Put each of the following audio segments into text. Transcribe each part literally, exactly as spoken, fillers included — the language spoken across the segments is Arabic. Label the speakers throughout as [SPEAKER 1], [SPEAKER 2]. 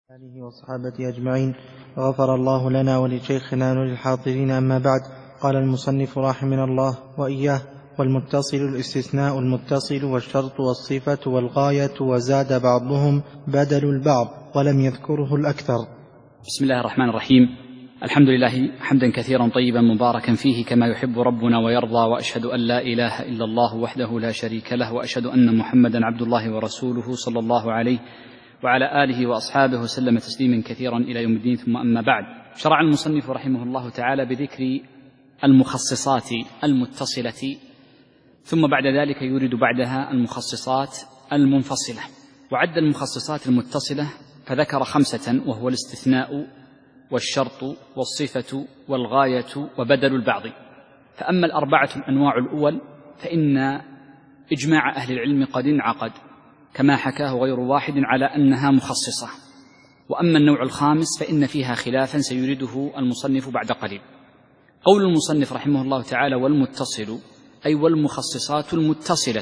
[SPEAKER 1] آله وصحابته أجمعين، وغفر الله لنا ولشيخنا وللحاضرين. أما بعد، قال المصنف رحمنا الله وإياه: والمتصل الاستثناء المتصل والشرط والصفة والغاية، وزاد بعضهم بدل البعض ولم يذكره الأكثر.
[SPEAKER 2] بسم الله الرحمن الرحيم. الحمد لله حمدا كثيرا طيبا مباركا فيه كما يحب ربنا ويرضى، وأشهد أن لا إله إلا الله وحده لا شريك له، وأشهد أن محمدا عبد الله ورسوله صلى الله عليه وعلى آله وأصحابه وسلم تسليما كثيرا إلى يوم الدين. ثم أما بعد، شرع المصنف رحمه الله تعالى بذكر المخصصات المتصلة، ثم بعد ذلك يورد بعدها المخصصات المنفصلة. وعد المخصصات المتصلة فذكر خمسة، وهو الاستثناء والشرط والصفة والغاية وبدل البعض. فأما الأربعة الأنواع الأول فإن إجماع أهل العلم قد انعقد كما حكاه غير واحد على أنها مخصصة. وأما النوع الخامس فإن فيها خلافا سيريده المصنف بعد قليل. قول المصنف رحمه الله تعالى: والمتصل أي والمخصصات المتصلة.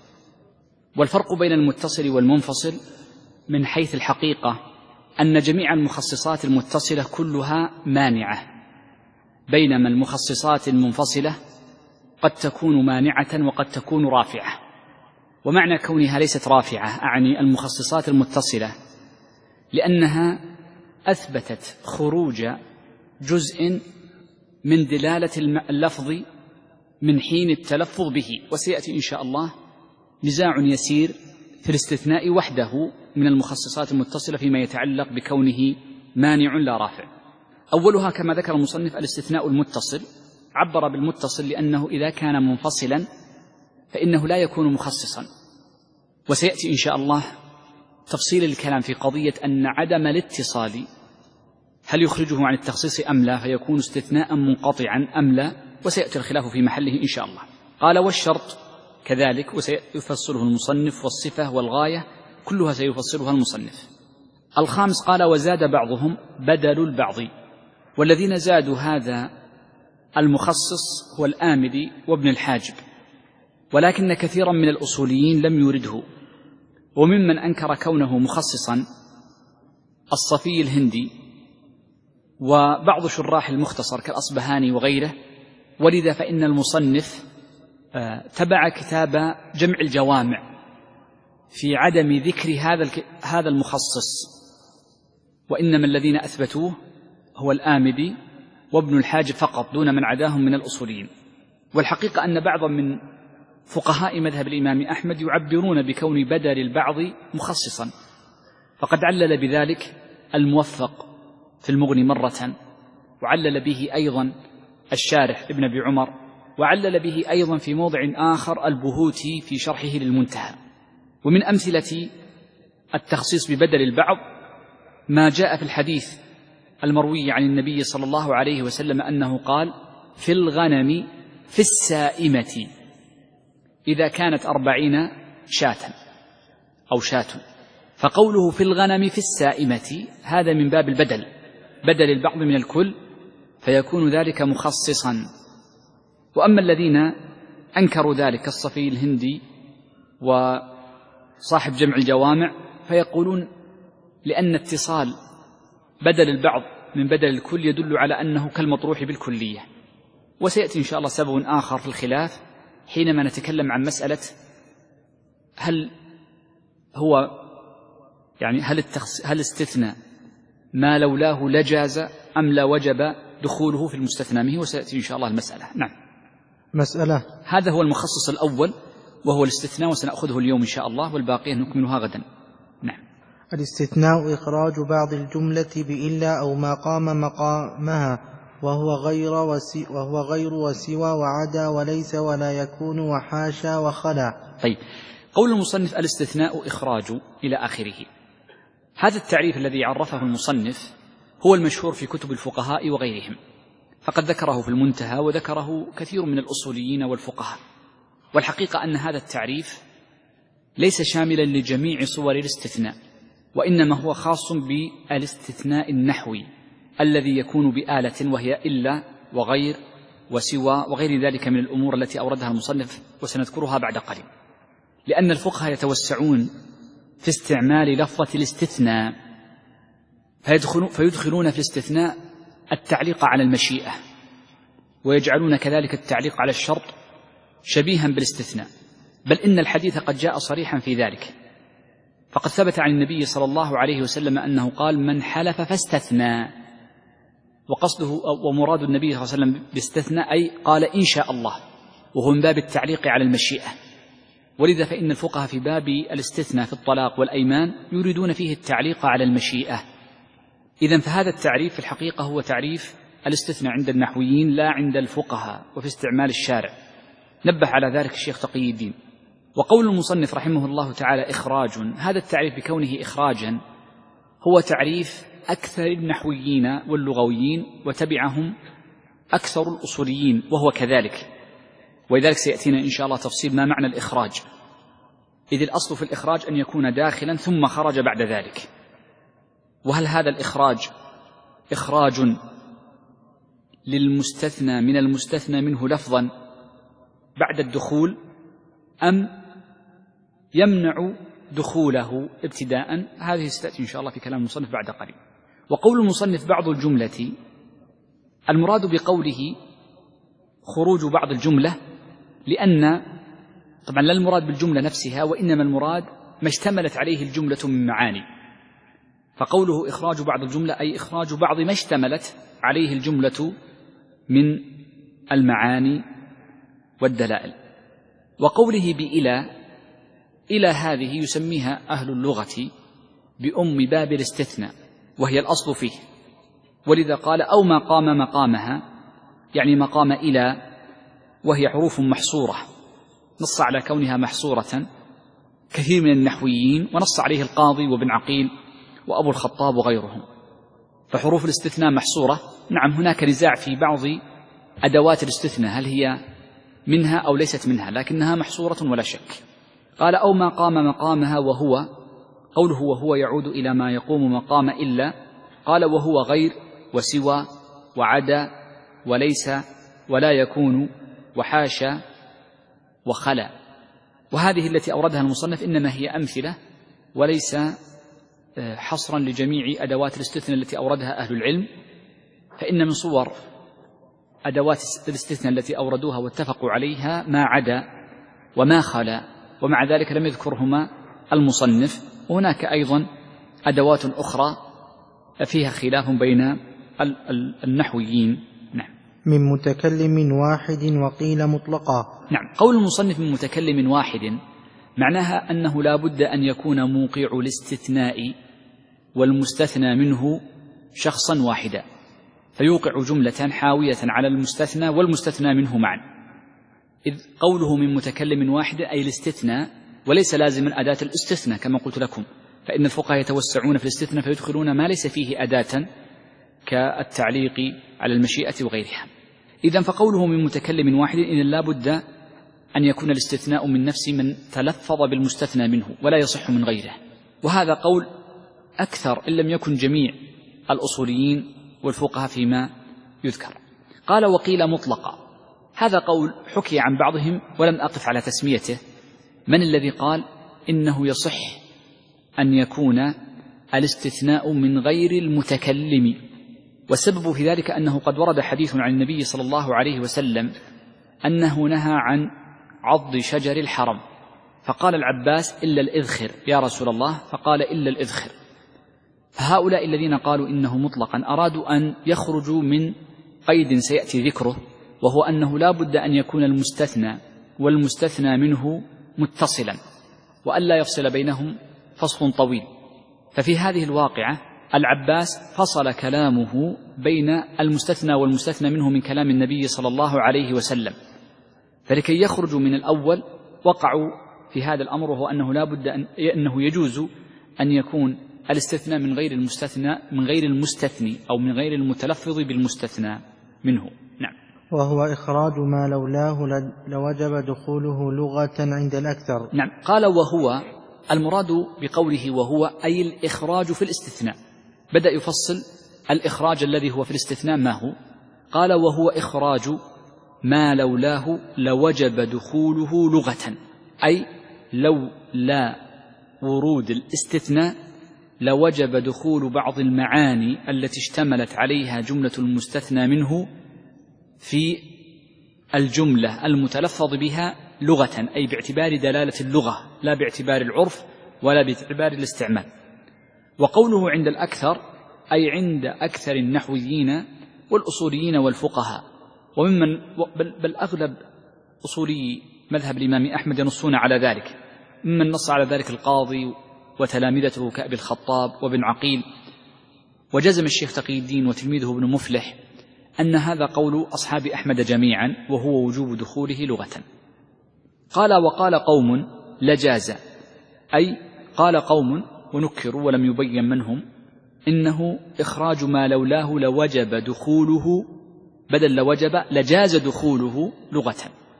[SPEAKER 2] والفرق بين المتصل والمنفصل من حيث الحقيقة أن جميع المخصصات المتصلة كلها مانعة، بينما المخصصات المنفصلة قد تكون مانعة وقد تكون رافعة. ومعنى كونها ليست رافعة أعني المخصصات المتصلة لأنها أثبتت خروج جزء من دلالة اللفظ من حين التلفظ به. وسيأتي إن شاء الله نزاع يسير في الاستثناء وحده من المخصصات المتصلة فيما يتعلق بكونه مانع لا رافع. أولها كما ذكر المصنف الاستثناء المتصل. عبر بالمتصل لأنه إذا كان منفصلا فإنه لا يكون مخصصا. وسيأتي إن شاء الله تفصيل الكلام في قضية أن عدم الاتصال هل يخرجه عن التخصيص أم لا، فيكون استثناء منقطعا أم لا، وسيأتي الخلاف في محله إن شاء الله. قال: والشرط كذلك، وسيفصله المصنف، والصفة والغاية كلها سيفصلها المصنف. الخامس قال: وزاد بعضهم بدل البعض. والذين زادوا هذا المخصص هو الآمدي وابن الحاجب، ولكن كثيرا من الأصوليين لم يورده. وممن أنكر كونه مخصصا الصفي الهندي وبعض شراح المختصر كالأصبهاني وغيره. ولذا فإن المصنف تبع كتاب جمع الجوامع في عدم ذكر هذا هذا المخصص، وإنما الذين أثبتوه هو الآمدي وابن الحاجب فقط دون من عداهم من الأصوليين. والحقيقة أن بعضا من فقهاء مذهب الإمام أحمد يعبرون بكون بدل البعض مخصصا، فقد علل بذلك الموفق في المغني مرة، وعلل به أيضا الشارح ابن أبي عمر، وعلل به أيضا في موضع آخر البهوتي في شرحه للمنتهى. ومن أمثلة التخصيص ببدل البعض ما جاء في الحديث المروي عن النبي صلى الله عليه وسلم أنه قال: في الغنم في السائمة إذا كانت أربعين شاة أو شاة. فقوله في الغنم في السائمة هذا من باب البدل، بدل البعض من الكل، فيكون ذلك مخصصا. وأما الذين أنكروا ذلك الصفي الهندي وصاحب جمع الجوامع فيقولون لأن اتصال بدل البعض من بدل الكل يدل على أنه كالمطروح بالكلية. وسيأتي إن شاء الله سبب آخر في الخلاف حينما نتكلم عن مسألة هل هو يعني هل التخص هل استثنى ما لولاه لجاز أم لا وجب دخوله في المستثنى منه، وسيأتي إن شاء الله المسألة. نعم.
[SPEAKER 1] مسألة
[SPEAKER 2] هذا هو المخصص الأول وهو الاستثناء، وسنأخذه اليوم إن شاء الله، والباقية نكملها غدا. نعم.
[SPEAKER 1] الاستثناء إخراج بعض الجملة بإلا أو ما قام مقامها، وهو غير وسي وهو غير وسوى وعدا وليس ولا يكون وحاشا وخلا.
[SPEAKER 2] طيب، قول المصنف الاستثناء إخراج إلى آخره، هذا التعريف الذي عرفه المصنف هو المشهور في كتب الفقهاء وغيرهم، فقد ذكره في المنتهى وذكره كثير من الأصوليين والفقهاء. والحقيقة أن هذا التعريف ليس شاملا لجميع صور الاستثناء، وإنما هو خاص بالاستثناء النحوي الذي يكون بآلة، وهي إلا وغير وسوى وغير ذلك من الأمور التي أوردها المصنف وسنذكرها بعد قليل. لأن الفقهاء يتوسعون في استعمال لفظة الاستثناء، فيدخلون في الاستثناء التعليق على المشيئة، ويجعلون كذلك التعليق على الشرط شبيها بالاستثناء، بل إن الحديث قد جاء صريحا في ذلك، فقد ثبت عن النبي صلى الله عليه وسلم أنه قال: من حلف فاستثنى، وقصده ومراد النبي صلى الله عليه وسلم باستثناء أي قال إن شاء الله، وهو من باب التعليق على المشيئة. ولذا فإن الفقهاء في باب الاستثناء في الطلاق والأيمان يريدون فيه التعليق على المشيئة. إذن فهذا التعريف في الحقيقة هو تعريف الاستثناء عند النحويين لا عند الفقهاء وفي استعمال الشارع، نبه على ذلك الشيخ تقي الدين. وقول المصنف رحمه الله تعالى إخراج، هذا التعريف بكونه إخراجا هو تعريف أكثر النحويين واللغويين، وتبعهم أكثر الأصوليين وهو كذلك، ولذلك سيأتينا إن شاء الله تفصيل ما معنى الإخراج، إذ الأصل في الإخراج أن يكون داخلا ثم خرج بعد ذلك. وهل هذا الإخراج إخراج للمستثنى من المستثنى منه لفظا بعد الدخول، أم يمنع دخوله ابتداء؟ هذه ستأتي إن شاء الله في كلام المصنف بعد قليل. وقول المصنف بعض الجملة، المراد بقوله خروج بعض الجملة، لأن طبعا لا المراد بالجملة نفسها، وإنما المراد ما اشتملت عليه الجملة من معاني، فقوله إخراج بعض الجملة أي إخراج بعض ما اشتملت عليه الجملة من المعاني والدلائل. وقوله بإلى، إلى هذه يسميها أهل اللغة بأم باب الاستثناء، وهي الأصل فيه، ولذا قال أو ما قام مقامها، يعني مقام إلى، وهي حروف محصورة، نص على كونها محصورة كثير من النحويين، ونص عليه القاضي وابن عقيل وأبو الخطاب وغيرهم. فحروف الاستثناء محصورة، نعم هناك نزاع في بعض أدوات الاستثناء هل هي منها أو ليست منها، لكنها محصورة ولا شك. قال أو ما قام مقامها، وهو قوله وهو يعود إلى ما يقوم مقام إلا، قال وهو غير وسوى وعدا وليس ولا يكون وحاشا وخلا. وهذه التي أوردها المصنف إنما هي أمثلة وليس حصرا لجميع أدوات الاستثناء التي أوردها أهل العلم، فإن من صور أدوات الاستثناء التي أوردوها واتفقوا عليها ما عدا وما خلا، ومع ذلك لم يذكرهما المصنف. وهناك أيضا أدوات أخرى فيها خلاف بين النحويين. نعم.
[SPEAKER 1] من متكلم واحد وقيل مطلقا.
[SPEAKER 2] نعم، قول المصنف من متكلم واحد معناها أنه لا بد أن يكون موقع الاستثناء والمستثنى منه شخصا واحدا، فيوقع جملة حاوية على المستثنى والمستثنى منه معا، إذ قوله من متكلم واحد أي الاستثناء، وليس لازما أداة الاستثناء كما قلت لكم، فإن الفقهاء يتوسعون في الاستثناء فيدخلون ما ليس فيه أداة كالتعليق على المشيئة وغيرها. إذن فقوله من متكلم واحد إذن لا بد أن يكون الاستثناء من نفس من تلفظ بالمستثنى منه ولا يصح من غيره، وهذا قول أكثر إن لم يكن جميع الأصوليين والفقهاء فيما يذكر. قال وقيل مطلقا، هذا قول حكي عن بعضهم ولم أقف على تسميته، من الذي قال إنه يصح أن يكون الاستثناء من غير المتكلم، والسبب في ذلك أنه قد ورد حديث عن النبي صلى الله عليه وسلم أنه نهى عن عض شجر الحرم، فقال العباس إلا الإذخر يا رسول الله، فقال إلا الإذخر. فهؤلاء الذين قالوا إنه مطلقا أرادوا أن يخرجوا من قيد سيأتي ذكره، وهو أنه لا بد أن يكون المستثنى والمستثنى منه متصلا، وألا يفصل بينهم فصل طويل. ففي هذه الواقعة العباس فصل كلامه بين المستثنى والمستثنى منه من كلام النبي صلى الله عليه وسلم، فلكي يخرجوا من الأول وقعوا في هذا الأمر، وهو أنه لا بد أن أنه يجوز أن يكون الاستثناء من غير المستثنى من غير المستثني أو من غير المتلفظ بالمستثنى منه. نعم.
[SPEAKER 1] وهو إخراج ما لولاه لوجب دخوله لغة عند الأكثر.
[SPEAKER 2] نعم. قال وهو، المراد بقوله وهو أي الإخراج في الاستثناء، بدأ يفصل الإخراج الذي هو في الاستثناء ما هو. قال وهو إخراج ما لولاه لوجب دخوله لغة، أي لو لا ورود الاستثناء لوجب دخول بعض المعاني التي اشتملت عليها جملة المستثنى منه في الجملة المتلفظ بها لغة، أي باعتبار دلالة اللغة لا باعتبار العرف ولا باعتبار الاستعمال. وقوله عند الأكثر أي عند أكثر النحويين والأصوليين والفقهاء، وممن بل, بل أغلب أصولي مذهب الإمام أحمد ينصون على ذلك، ممن نص على ذلك القاضي وتلامذته كأبي الخطاب وابن عقيل. وجزم الشيخ تقي الدين وتلميذه ابن مفلح أن هذا قول أصحاب أحمد جميعا، وهو وجوب دخوله لغة. قال وقال قوم لجاز، أي قال قوم ونكروا ولم يبين منهم إنه إخراج ما لولاه لوجب دخوله، بدل لوجب لجاز دخوله لغة.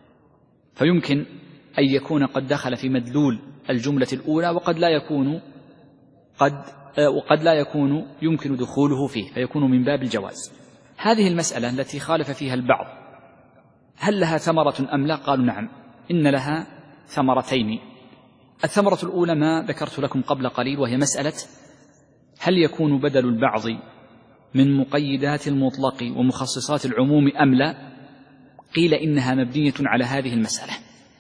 [SPEAKER 2] فيمكن أن يكون قد دخل في مدلول الجملة الأولى وقد لا يكون قد وقد لا يكون يمكن دخوله فيه، فيكون من باب الجواز. هذه المسألة التي خالف فيها البعض هل لها ثمرة أم لا؟ قالوا نعم، إن لها ثمرتين. الثمرة الأولى ما ذكرت لكم قبل قليل، وهي مسألة هل يكون بدل البعض من مقيدات المطلق ومخصصات العموم أم لا؟ قيل إنها مبنية على هذه المسألة.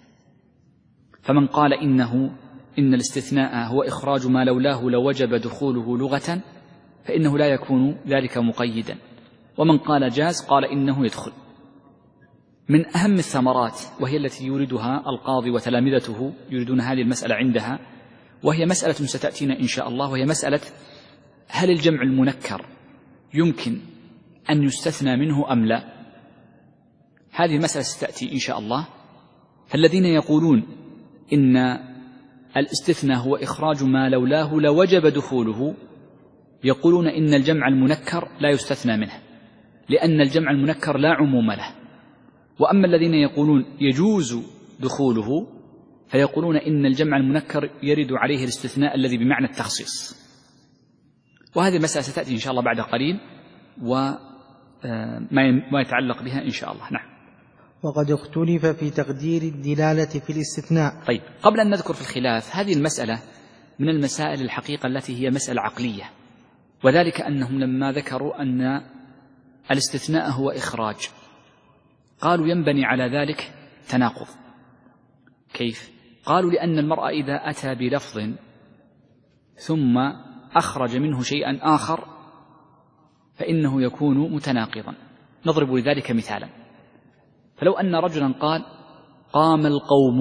[SPEAKER 2] فمن قال إنه إن الاستثناء هو إخراج ما لولاه لوجب دخوله لغة فإنه لا يكون ذلك مقيدا، ومن قال جاز قال إنه يدخل. من أهم الثمرات وهي التي يريدها القاضي وتلامذته يريدون هذه المسألة عندها، وهي مسألة ستأتينا إن شاء الله، وهي مسألة هل الجمع المنكر يمكن أن يستثنى منه أم لا؟ هذه المسألة ستأتي إن شاء الله. فالذين يقولون إن الاستثناء هو إخراج ما لولاه لوجب دخوله يقولون إن الجمع المنكر لا يستثنى منه، لأن الجمع المنكر لا عموم له. وأما الذين يقولون يجوز دخوله فيقولون إن الجمع المنكر يرد عليه الاستثناء الذي بمعنى التخصيص. وهذه المسألة ستأتي إن شاء الله بعد قليل وما يتعلق بها إن شاء الله. نعم.
[SPEAKER 1] وقد اختلف في تقدير الدلالة في الاستثناء.
[SPEAKER 2] طيب، قبل أن نذكر في الخلاف، هذه المسألة من المسائل الحقيقة التي هي مسألة عقلية، وذلك أنهم لما ذكروا أن الاستثناء هو إخراج قالوا ينبني على ذلك تناقض. كيف؟ قالوا لأن المرء إذا أتى بلفظ ثم أخرج منه شيئا آخر فإنه يكون متناقضا. نضرب لذلك مثالا، فلو أن رجلا قال قام القوم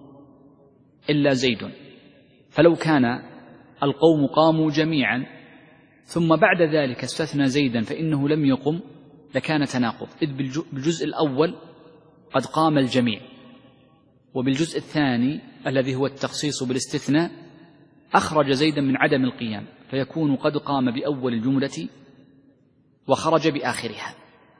[SPEAKER 2] إلا زيد، فلو كان القوم قاموا جميعا ثم بعد ذلك استثنى زيدا فإنه لم يقم لكان تناقض، إذ بالجزء الأول قد قام الجميع، وبالجزء الثاني الذي هو التخصيص بالاستثناء أخرج زيدا من عدم القيام، فيكون قد قام بأول الجملة وخرج بآخرها.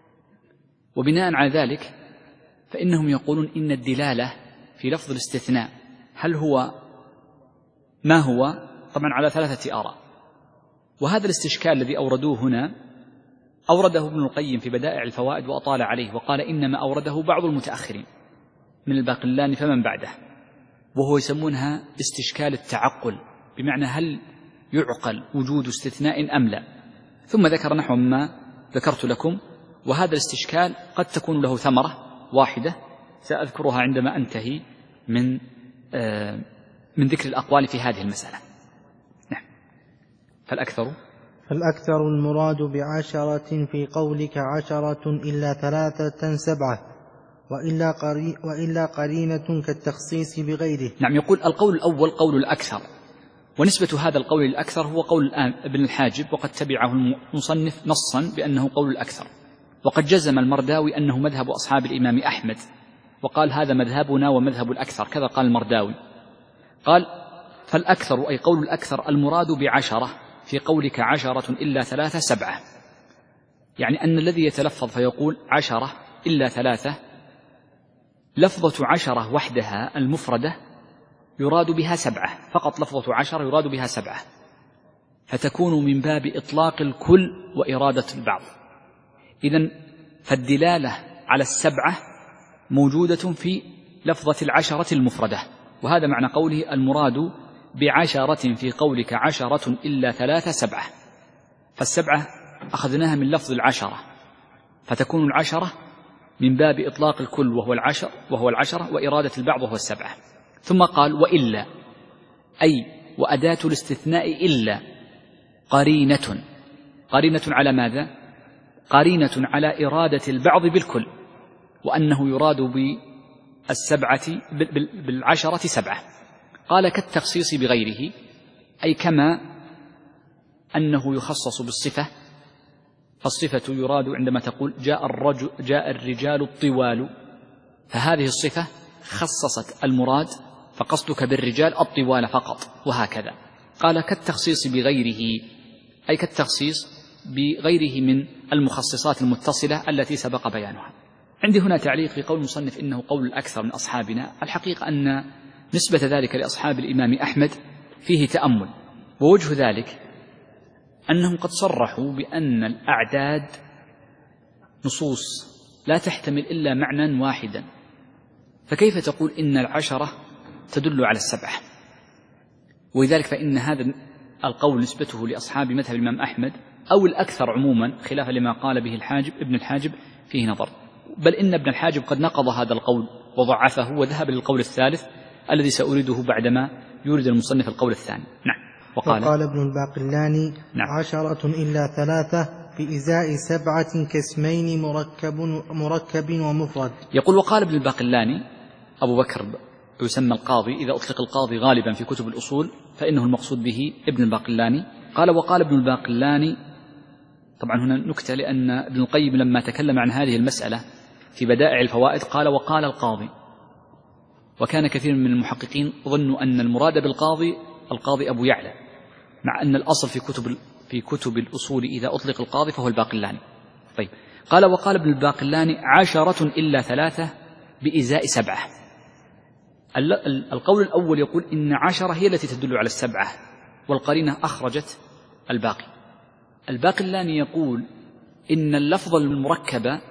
[SPEAKER 2] وبناء على ذلك فإنهم يقولون إن الدلالة في لفظ الاستثناء هل هو ما هو؟ طبعا على ثلاثة آراء. وهذا الاستشكال الذي أوردوه هنا أورده ابن القيم في بدائع الفوائد وأطال عليه، وقال إنما أورده بعض المتأخرين من الباقلاني فمن بعده، وهو يسمونها استشكال التعقل، بمعنى هل يعقل وجود استثناء أم لا. ثم ذكر نحو ما ذكرت لكم، وهذا الاستشكال قد تكون له ثمرة واحدة سأذكرها عندما أنتهي من آه من ذكر الأقوال في هذه المسألة. نعم. فالأكثر
[SPEAKER 1] فالأكثر المراد بعشرة في قولك عشرة إلا ثلاثة سبعة، وإلا, قري وإلا قرينة كالتخصيص بغيره.
[SPEAKER 2] نعم. يقول القول الأول قول الأكثر، ونسبة هذا القول الأكثر هو قول الآن ابن الحاجب، وقد تبعه المصنف نصا بأنه قول الأكثر. وقد جزم المرداوي أنه مذهب أصحاب الإمام أحمد، وقال هذا مذهبنا ومذهب الأكثر، كذا قال المرداوي. قال فالأكثر أي قول الأكثر المراد بعشرة في قولك عشرة إلا ثلاثة سبعة، يعني أن الذي يتلفظ فيقول عشرة إلا ثلاثة، لفظة عشرة وحدها المفردة يراد بها سبعة فقط، لفظة عشرة يراد بها سبعة، فتكون من باب إطلاق الكل وإرادة البعض. إذن فالدلالة على السبعة موجودة في لفظة العشرة المفردة، وهذا معنى قوله المراد بعشرة في قولك عشرة إلا ثلاثة سبعة، فالسبعة أخذناها من لفظ العشرة، فتكون العشرة من باب إطلاق الكل وهو العشر وهو العشرة وإرادة البعض وهو السبعة. ثم قال وإلا، أي وأداة الاستثناء إلا قرينة، قرينة على ماذا؟ قرينة على إرادة البعض بالكل، وأنه يراد بالسبعة بالعشرة سبعة. قال كالتخصيص بغيره، أي كما أنه يخصص بالصفة، فالصفة يراد عندما تقول جاء الرجل جاء الرجال الطوال، فهذه الصفة خصصت المراد، فقصدك بالرجال الطوال فقط، وهكذا. قال كالتخصيص بغيره، أي كالتخصيص بغيره من المخصصات المتصلة التي سبق بيانها. عندي هنا تعليق في قول المصنف إنه قول الأكثر من أصحابنا. الحقيقة أن نسبة ذلك لأصحاب الإمام أحمد فيه تأمل، ووجه ذلك أنهم قد صرحوا بأن الأعداد نصوص لا تحتمل إلا معنى واحدا، فكيف تقول إن العشرة تدل على السبعة؟ ولذلك فإن هذا القول نسبته لأصحاب مذهب الإمام أحمد أو الأكثر عموما، خلافا لما قال به الحاجب ابن الحاجب، فيه نظر، بل إن ابن الحاجب قد نقض هذا القول وضعفه وذهب للقول الثالث الذي سأريده بعدما يورد المصنف القول الثاني. نعم.
[SPEAKER 1] وقال, وقال ابن الباقلاني نعم. عشرة إلا ثلاثة بإزاء سبعة كاسمين مركب, مركب ومفرد.
[SPEAKER 2] يقول وقال ابن الباقلاني، أبو بكر يسمى القاضي، إذا أطلق القاضي غالبا في كتب الأصول فإنه المقصود به ابن الباقلاني. قال وقال ابن الباقلاني، طبعا هنا نكتة، لأن ابن القيم لما تكلم عن هذه المسألة في بدائع الفوائد قال وقال القاضي، وكان كثير من المحققين ظنوا أن المراد بالقاضي القاضي أبو يعلى، مع أن الأصل في كتب في كتب الأصول إذا أطلق القاضي فهو الباقلاني. طيب، قال وقال ابن الباقلاني عشرة إلا ثلاثة بإزاء سبعة. القول الأول يقول إن عشرة هي التي تدل على السبعة، والقرينة أخرجت الباقي. الباقلاني يقول إن اللفظ المركب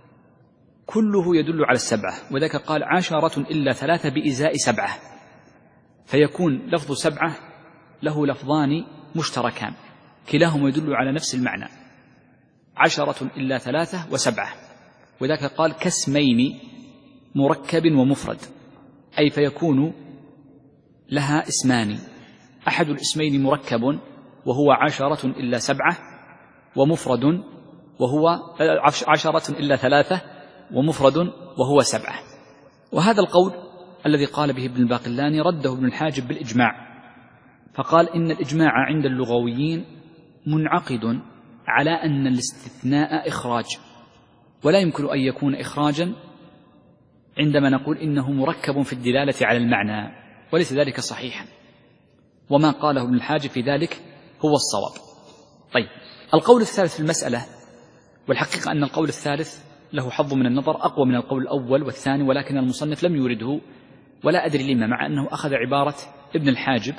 [SPEAKER 2] كله يدل على السبعة، وذاك قال عشرة إلا ثلاثة بإزاء سبعة، فيكون لفظ سبعة له لفظان مشتركان كلاهما يدل على نفس المعنى، عشرة إلا ثلاثة وسبعة، وذاك قال كاسمين مركب ومفرد، أي فيكون لها اسمان، أحد الاسمين مركب وهو عشرة إلا سبعة، ومفرد وهو عشرة إلا ثلاثة، ومفرد وهو سبعة. وهذا القول الذي قال به ابن الباقلاني رده ابن الحاجب بالإجماع، فقال إن الإجماع عند اللغويين منعقد على أن الاستثناء إخراج، ولا يمكن أن يكون إخراجا عندما نقول إنه مركب في الدلالة على المعنى، وليس ذلك صحيحا، وما قاله ابن الحاجب في ذلك هو الصواب. طيب، القول الثالث في المسألة، والحقيقة أن القول الثالث له حظ من النظر أقوى من القول الأول والثاني، ولكن المصنف لم يورده ولا أدري لما، مع أنه أخذ عبارة ابن الحاجب،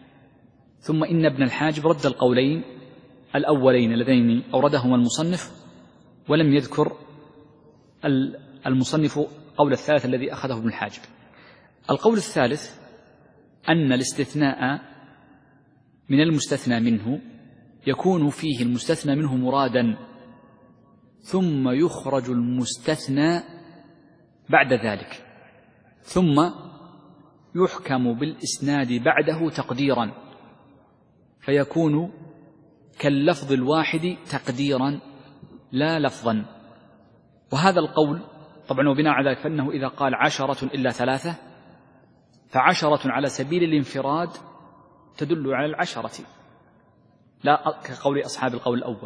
[SPEAKER 2] ثم إن ابن الحاجب رد القولين الأولين اللذين أوردهما المصنف، ولم يذكر المصنف قول الثالث الذي أخذه ابن الحاجب. القول الثالث أن الاستثناء من المستثنى منه يكون فيه المستثنى منه مرادا، ثم يخرج المستثنى بعد ذلك، ثم يحكم بالإسناد بعده تقديرا، فيكون كاللفظ الواحد تقديرا لا لفظا. وهذا القول طبعا وبناء على ذلك فإنه إذا قال عشرة إلا ثلاثة فعشرة على سبيل الانفراد تدل على العشرة، لا كقول أصحاب القول الأول،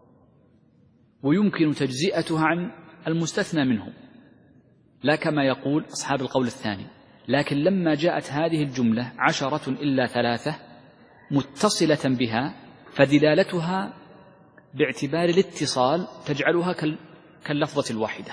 [SPEAKER 2] ويمكن تجزئتها عن المستثنى منه لا كما يقول أصحاب القول الثاني. لكن لما جاءت هذه الجملة عشرة إلا ثلاثة متصلة بها، فدلالتها باعتبار الاتصال تجعلها كاللفظة الواحدة،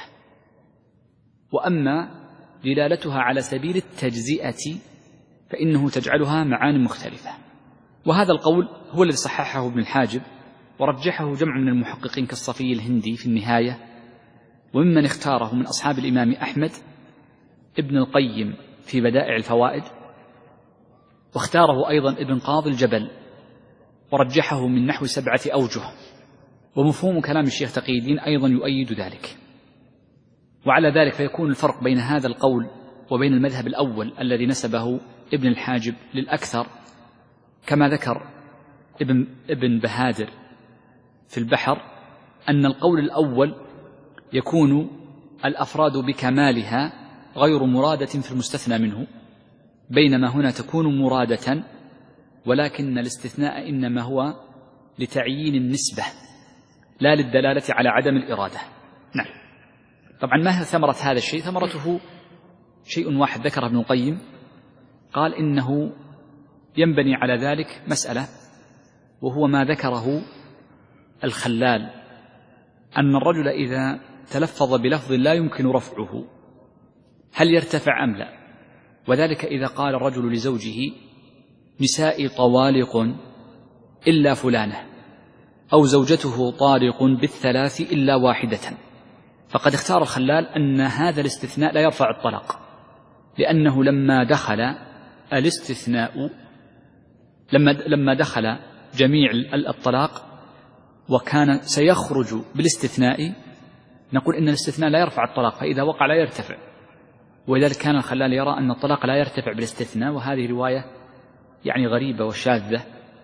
[SPEAKER 2] وأما دلالتها على سبيل التجزئة فإنه تجعلها معاني مختلفة. وهذا القول هو الذي صححه ابن الحاجب ورجحه جمع من المحققين كالصفي الهندي في النهاية، وممن اختاره من أصحاب الإمام أحمد ابن القيم في بدائع الفوائد، واختاره أيضا ابن قاضي الجبل ورجحه من نحو سبعة أوجه، ومفهوم كلام الشيخ تقي الدين أيضا يؤيد ذلك. وعلى ذلك فيكون الفرق بين هذا القول وبين المذهب الأول الذي نسبه ابن الحاجب للأكثر كما ذكر ابن, ابن بهادر في البحر، أن القول الأول يكون الأفراد بكمالها غير مرادة في المستثنى منه، بينما هنا تكون مرادة ولكن الاستثناء إنما هو لتعيين النسبة لا للدلالة على عدم الإرادة. نعم. طبعا ما هي ثمرة هذا الشيء؟ ثمرته شيء واحد ذكره ابن القيم، قال إنه ينبني على ذلك مسألة، وهو ما ذكره الخلال، أن الرجل إذا تلفظ بلفظ لا يمكن رفعه هل يرتفع أم لا؟ وذلك إذا قال الرجل لزوجه نسائي طوالق إلا فلانة، أو زوجته طارق بالثلاث إلا واحدة، فقد اختار الخلال أن هذا الاستثناء لا يرفع الطلاق، لأنه لما دخل الاستثناء لما لما دخل جميع الطلاق وكان سيخرج بالاستثناء نقول إن الاستثناء لا يرفع الطلاق، فإذا وقع لا يرتفع. ولذلك كان الخلال يرى أن الطلاق لا يرتفع بالاستثناء، وهذه رواية يعني غريبة وشاذة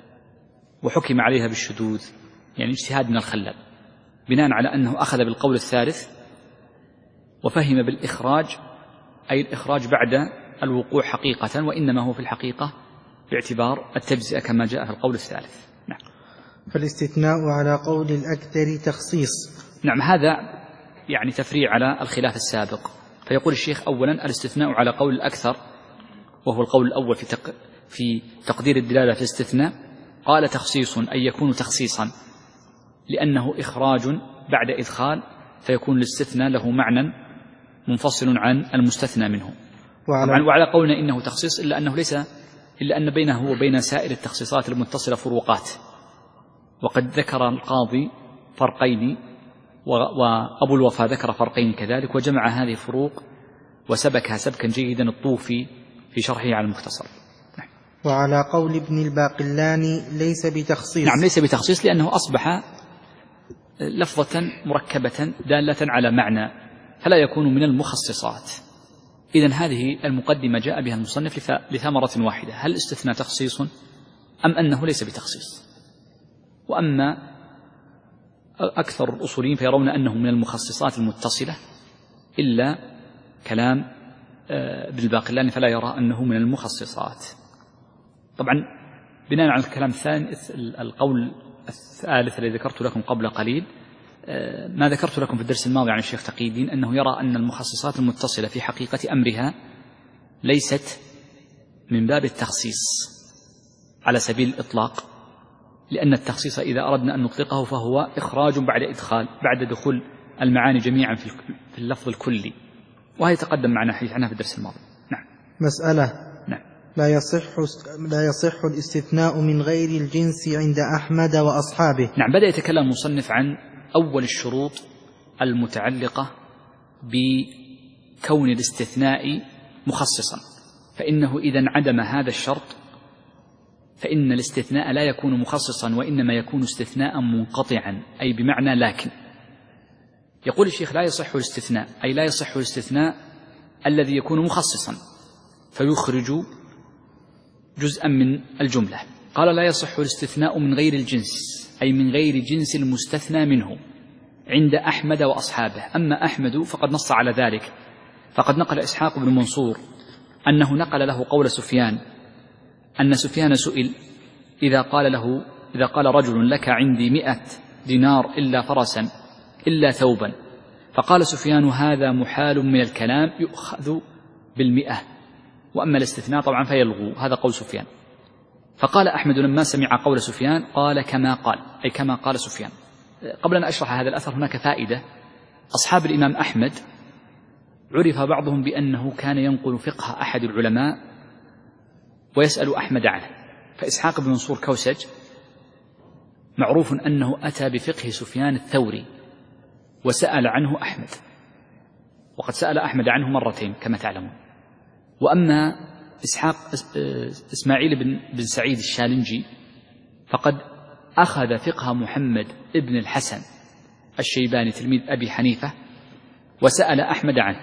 [SPEAKER 2] وحكم عليها بالشذوذ، يعني اجتهاد من الخلال بناء على أنه أخذ بالقول الثالث وفهم بالإخراج، أي الإخراج بعد الوقوع حقيقة، وإنما هو في الحقيقة باعتبار التجزئة كما جاء في القول الثالث. نعم.
[SPEAKER 1] فالاستثناء على قول الأكثر تخصيص.
[SPEAKER 2] نعم، هذا يعني تفريع على الخلاف السابق. فيقول الشيخ أولا الاستثناء على قول الأكثر، وهو القول الأول في, تق... في تقدير الدلالة في الاستثناء، قال تخصيص أي يكون تخصيصا لأنه إخراج بعد إدخال، فيكون الاستثناء له معنى منفصل عن المستثنى منه. وعلى, وعلى قولنا إنه تخصيص إلا أنه ليس إلا أن بينه وبين سائر التخصيصات المتصلة فروقات، وقد ذكر القاضي فرقين وأبو الوفا ذكر فرقين كذلك، وجمع هذه الفروق وسبكها سبكا جيدا الطوفي في شرحه على المختصر. نعم.
[SPEAKER 1] وعلى قول ابن الباقلاني ليس بتخصيص.
[SPEAKER 2] نعم، ليس بتخصيص لأنه أصبح لفظة مركبة دالة على معنى، فلا يكون من المخصصات. إذن هذه المقدمة جاء بها المصنف لثمرة واحدة: هل الاستثناء تخصيص أم أنه ليس بتخصيص؟ وأما أكثر الأصوليين فيرون أنه من المخصصات المتصلة، إلا كلام ابن الباقلاني فلا يرى أنه من المخصصات. طبعا بناء على الكلام الثاني، القول الثالث الذي ذكرت لكم قبل قليل، ما ذكرت لكم في الدرس الماضي عن الشيخ تقي الدين أنه يرى أن المخصصات المتصلة في حقيقة أمرها ليست من باب التخصيص على سبيل الإطلاق، لأن التخصيص إذا أردنا أن نطلقه فهو إخراج بعد إدخال، بعد دخول المعاني جميعا في اللفظ الكلي، وهي تقدم معنا حديث عنها في الدرس الماضي. نعم.
[SPEAKER 1] مسألة.
[SPEAKER 2] نعم.
[SPEAKER 1] لا يصح لا يصح الاستثناء من غير الجنس عند أحمد وأصحابه.
[SPEAKER 2] نعم. بدأ يتكلم المصنف عن أول الشروط المتعلقة بكون الاستثناء مخصصا، فإنه إذا انعدم هذا الشرط فإن الاستثناء لا يكون مخصصا، وإنما يكون استثناء منقطعا، أي بمعنى لكن. يقول الشيخ لا يصح الاستثناء، أي لا يصح الاستثناء الذي يكون مخصصا فيخرج جزءا من الجملة. قال لا يصح الاستثناء من غير الجنس، أي من غير جنس المستثنى منه عند أحمد وأصحابه. أما أحمد فقد نص على ذلك، فقد نقل إسحاق بن منصور أنه نقل له قول سفيان، أن سفيان سئل إذا قال له إذا قال رجل لك عندي مئة دينار إلا فرسا إلا ثوبا، فقال سفيان هذا محال من الكلام يؤخذ بالمئة، وأما الاستثناء طبعا فيلغو. هذا قول سفيان. فقال أحمد لما سمع قول سفيان قال كما قال، أي كما قال سفيان. قبل أن أشرح هذا الأثر هناك فائدة. أصحاب الإمام أحمد عرف بعضهم بأنه كان ينقل فقه أحد العلماء ويسأل أحمد عنه، فإسحاق بن منصور كوسج معروف أنه أتى بفقه سفيان الثوري وسأل عنه أحمد، وقد سأل أحمد عنه مرتين كما تعلمون. وأما إسحاق إسماعيل بن, بن سعيد الشالنجي فقد أخذ فقه محمد ابن الحسن الشيباني تلميذ أبي حنيفة وسأل أحمد عنه،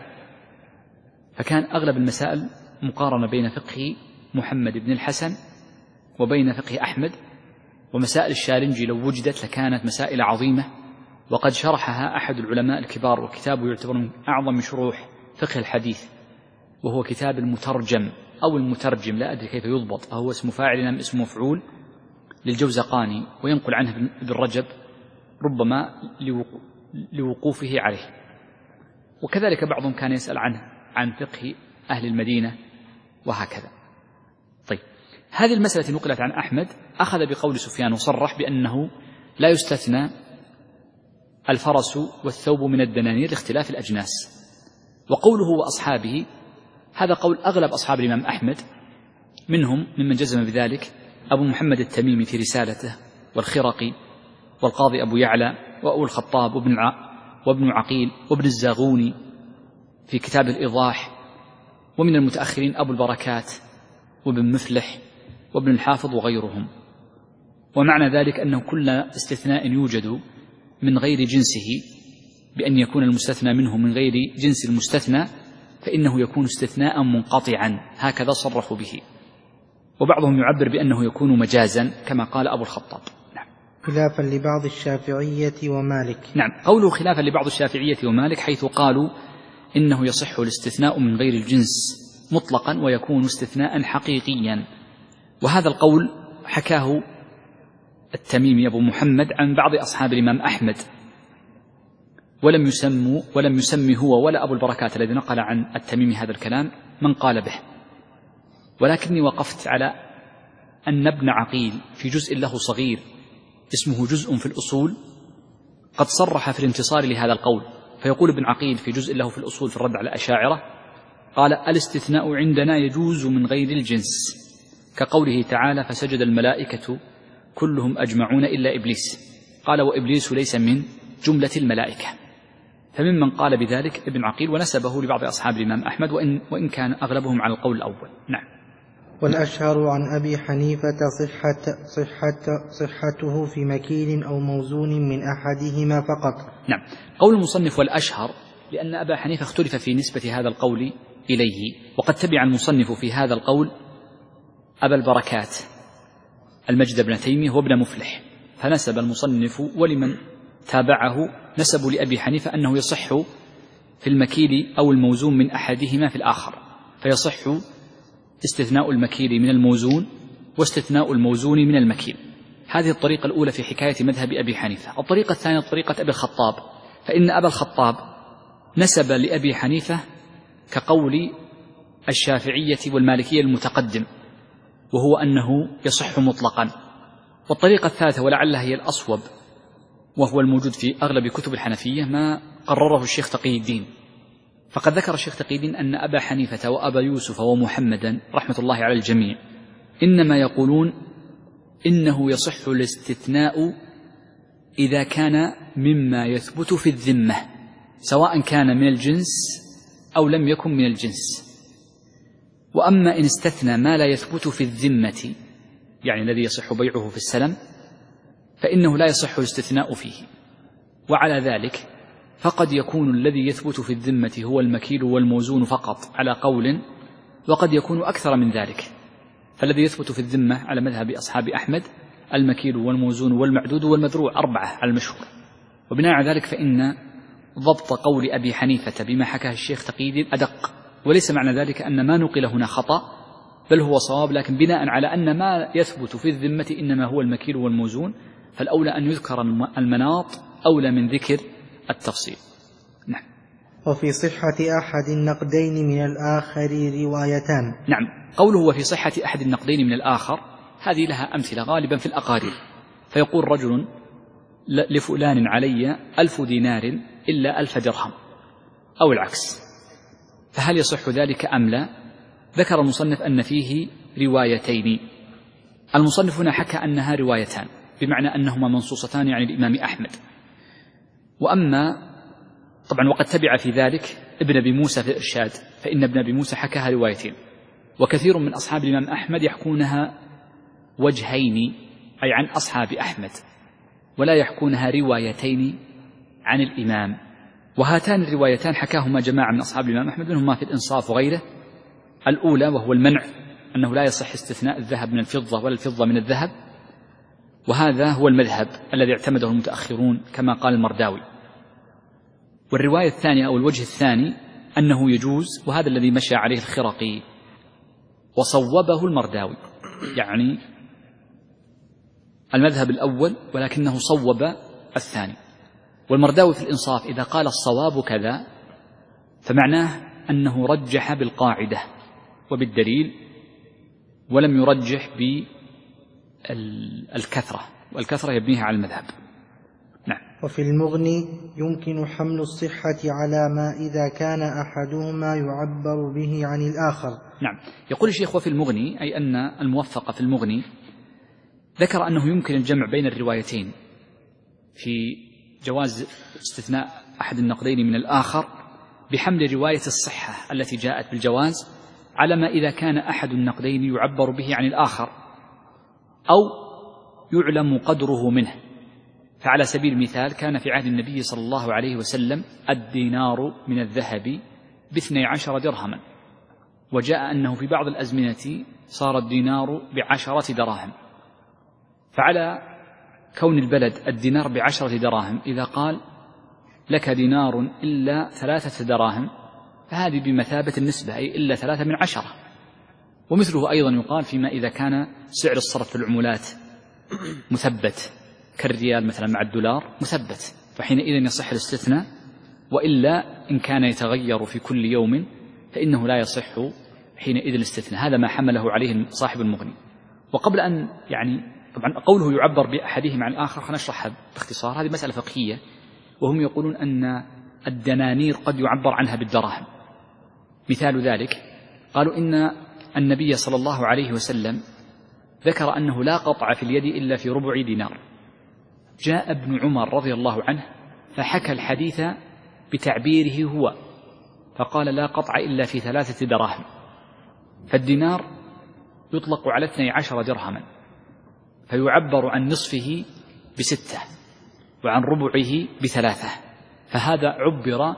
[SPEAKER 2] فكان أغلب المسائل مقارنة بين فقه محمد بن الحسن وبين فقه أحمد، ومسائل الشالنجي لو وجدت لكانت مسائل عظيمة، وقد شرحها أحد العلماء الكبار وكتابه يعتبر من أعظم شروح فقه الحديث، وهو كتاب المترجم أو المترجم لا أدري كيف يضبط، هو اسم فاعل نعم اسم مفعول للجوزقاني، وينقل عنه ابن رجب ربما لوقوفه عليه. وكذلك بعضهم كان يسأل عنه عن فقه أهل المدينة وهكذا. طيب، هذه المسألة نقلت عن أحمد أخذ بقول سفيان وصرح بأنه لا يستثنى الفرس والثوب من الدنانير لاختلاف الأجناس. وقوله وأصحابه هذا قول أغلب أصحاب الإمام أحمد، منهم ممن جزم بذلك أبو محمد التميمي في رسالته، والخرقي، والقاضي أبو يعلى، وأبو الخطاب، وابن وابن عقيل، وابن الزاغوني في كتاب الإيضاح، ومن المتأخرين أبو البركات وابن مفلح وابن الحافظ وغيرهم. ومعنى ذلك أنه كل استثناء يوجد من غير جنسه بأن يكون المستثنى منه من غير جنس المستثنى فإنه يكون استثناء منقطعا، هكذا صرحوا به. وبعضهم يعبر بأنه يكون مجازا كما قال أبو الخطاب. نعم.
[SPEAKER 1] خلافا لبعض الشافعية ومالك.
[SPEAKER 2] نعم، قوله خلافا لبعض الشافعية ومالك حيث قالوا إنه يصح الاستثناء من غير الجنس مطلقا ويكون استثناء حقيقيا. وهذا القول حكاه التميمي أبو محمد عن بعض أصحاب الإمام أحمد، ولم يسموا ولم يسمي هو ولا أبو البركات الذي نقل عن التميمي هذا الكلام من قال به. ولكني وقفت على أن ابن عقيل في جزء له صغير اسمه جزء في الأصول قد صرح في الانتصار لهذا القول، فيقول ابن عقيل في جزء له في الأصول في الرد على الأشاعرة قال الاستثناء عندنا يجوز من غير الجنس، كقوله تعالى فسجد الملائكة كلهم أجمعون إلا إبليس، قال وإبليس ليس من جملة الملائكة. فممن قال بذلك ابن عقيل ونسبه لبعض أصحاب الإمام أحمد وإن, وإن كان أغلبهم على القول الأول. نعم.
[SPEAKER 1] والأشهر عن أبي حنيفة صحة صحة صحته في مكيل أو موزون من أحدهما فقط.
[SPEAKER 2] نعم، قول المصنف والأشهر لأن أبا حنيفة اختلف في نسبة هذا القول إليه، وقد تبع المصنف في هذا القول أبا البركات المجد بن تيمية وابن مفلح، فنسب المصنف ولمن تابعه نسبوا لأبي حنيفة أنه يصح في المكيل أو الموزون من أحدهما في الآخر، فيصح استثناء المكيل من الموزون واستثناء الموزون من المكيل. هذه الطريقة الأولى في حكاية مذهب أبي حنيفة. الطريقة الثانية طريقة أبي الخطاب، فإن أبا الخطاب نسب لأبي حنيفة كقول الشافعية والمالكية المتقدم، وهو أنه يصح مطلقا. والطريقة الثالثة ولعلها هي الأصوب وهو الموجود في أغلب كتب الحنفية ما قرره الشيخ تقي الدين، فقد ذكر الشيخ تقي الدين أن أبا حنيفة وأبا يوسف ومحمدا رحمة الله على الجميع إنما يقولون إنه يصح الاستثناء إذا كان مما يثبت في الذمة، سواء كان من الجنس أو لم يكن من الجنس. وأما إن استثنى ما لا يثبت في الذمة، يعني الذي يصح بيعه في السلم، فإنه لا يصح الاستثناء فيه. وعلى ذلك فقد يكون الذي يثبت في الذمة هو المكيل والموزون فقط على قول، وقد يكون أكثر من ذلك. فالذي يثبت في الذمة على مذهب أصحاب أحمد المكيل والموزون والمعدود والمذروع أربعة على المشهور. وبناء على ذلك فإن ضبط قول أبي حنيفة بما حكاه الشيخ تقي الدين أدق، وليس معنى ذلك أن ما نقل هنا خطأ، بل هو صواب، لكن بناء على أن ما يثبت في الذمة إنما هو المكيل والموزون، فالأولى أن يذكر المناط أولى من ذكر التفصيل. نعم.
[SPEAKER 1] وفي صحة أحد النقدين من الآخر روايتان.
[SPEAKER 2] نعم، قوله وفي صحة أحد النقدين من الآخر هذه لها أمثلة غالبا في الأقارير، فيقول رجل لفلان علي ألف دينار إلا ألف درهم أو العكس، فهل يصح ذلك أم لا؟ ذكر المصنف أن فيه روايتين. المصنف هنا حكى أنها روايتان بمعنى أنهما منصوصتان عن الإمام أحمد. وأما طبعا وقد تبع في ذلك ابن أبي موسى في الإرشاد، فإن ابن أبي موسى حكاها روايتين، وكثير من أصحاب الإمام أحمد يحكونها وجهين أي عن أصحاب أحمد، ولا يحكونها روايتين عن الإمام. وهاتان الروايتان حكاهما جماعة من أصحاب الإمام أحمد، منهم ما في الإنصاف وغيره. الأولى وهو المنع، أنه لا يصح استثناء الذهب من الفضة ولا الفضة من الذهب، وهذا هو المذهب الذي اعتمده المتأخرون كما قال المرداوي. والرواية الثانية أو الوجه الثاني أنه يجوز، وهذا الذي مشى عليه الخرقي وصوبه المرداوي، يعني المذهب الأول ولكنه صوب الثاني. والمرداوي في الإنصاف إذا قال الصواب كذا فمعناه أنه رجح بالقاعدة وبالدليل، ولم يرجح بالكثرة، والكثرة يبنيها على المذهب. نعم.
[SPEAKER 1] وفي المغني يمكن حمل الصحة على ما إذا كان أحدهما يعبر به عن الآخر.
[SPEAKER 2] نعم. يقول الشيخ وفي المغني، أي أن الموفق في المغني ذكر أنه يمكن الجمع بين الروايتين في جواز استثناء أحد النقدين من الآخر بحمل رواية الصحة التي جاءت بالجواز على ما إذا كان أحد النقدين يعبر به عن الآخر أو يعلم قدره منه. فعلى سبيل المثال كان في عهد النبي صلى الله عليه وسلم الدينار من الذهب باثني عشر درهما، وجاء أنه في بعض الأزمنة صار الدينار بعشرة دراهم. فعلى كون البلد الدينار بعشرة دراهم، إذا قال لك دينار إلا ثلاثة دراهم فهذه بمثابة النسبة، أي إلا ثلاثة من عشرة. ومثله أيضا يقال فيما إذا كان سعر الصرف في العملات مثبت كالريال مثلا مع الدولار مثبت، فحينئذ يصح الاستثناء، وإلا إن كان يتغير في كل يوم فإنه لا يصح حينئذ الاستثناء. هذا ما حمله عليه صاحب المغني. وقبل أن يعني طبعا قوله يعبر بأحدهما عن الآخر خنشرحها باختصار، هذه مسألة فقهية، وهم يقولون أن الدنانير قد يعبر عنها بالدراهم. مثال ذلك قالوا إن النبي صلى الله عليه وسلم ذكر أنه لا قطع في اليد إلا في ربع دينار. جاء ابن عمر رضي الله عنه فحكى الحديث بتعبيره هو، فقال لا قطع إلا في ثلاثة دراهم. فالدينار يطلق على اثني عشر درهما، فيعبر عن نصفه بستة وعن ربعه بثلاثة، فهذا عبر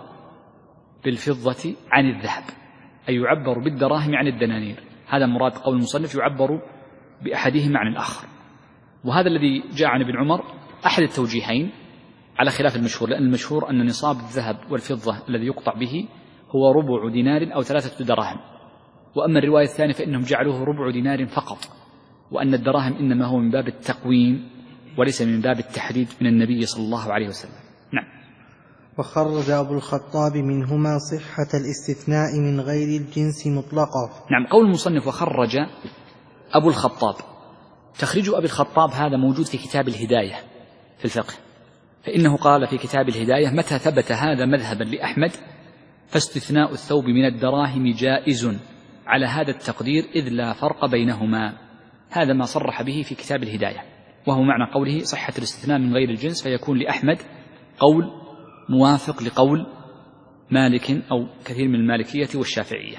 [SPEAKER 2] بالفضة عن الذهب، أي يعبر بالدراهم عن الدنانير. هذا مراد قول المصنف يعبر بأحدهما عن الآخر. وهذا الذي جاء عن ابن عمر أحد التوجيهين على خلاف المشهور، لأن المشهور أن نصاب الذهب والفضة الذي يقطع به هو ربع دينار أو ثلاثة دراهم، وأما الرواية الثانية فإنهم جعلوه ربع دينار فقط، وأن الدراهم إنما هو من باب التقويم وليس من باب التحديد من النبي صلى الله عليه وسلم. نعم.
[SPEAKER 1] وخرج أبو الخطاب منهما صحة الاستثناء من غير الجنس مطلقا.
[SPEAKER 2] نعم. قول المصنف وخرج أبو الخطاب، تخريج أبي الخطاب هذا موجود في كتاب الهداية في الفقه، فإنه قال في كتاب الهداية متى ثبت هذا مذهبا لأحمد فاستثناء الثوب من الدراهم جائز على هذا التقدير إذ لا فرق بينهما. هذا ما صرح به في كتاب الهداية، وهو معنى قوله صحة الاستثناء من غير الجنس، فيكون لأحمد قول موافق لقول مالك أو كثير من المالكية والشافعية.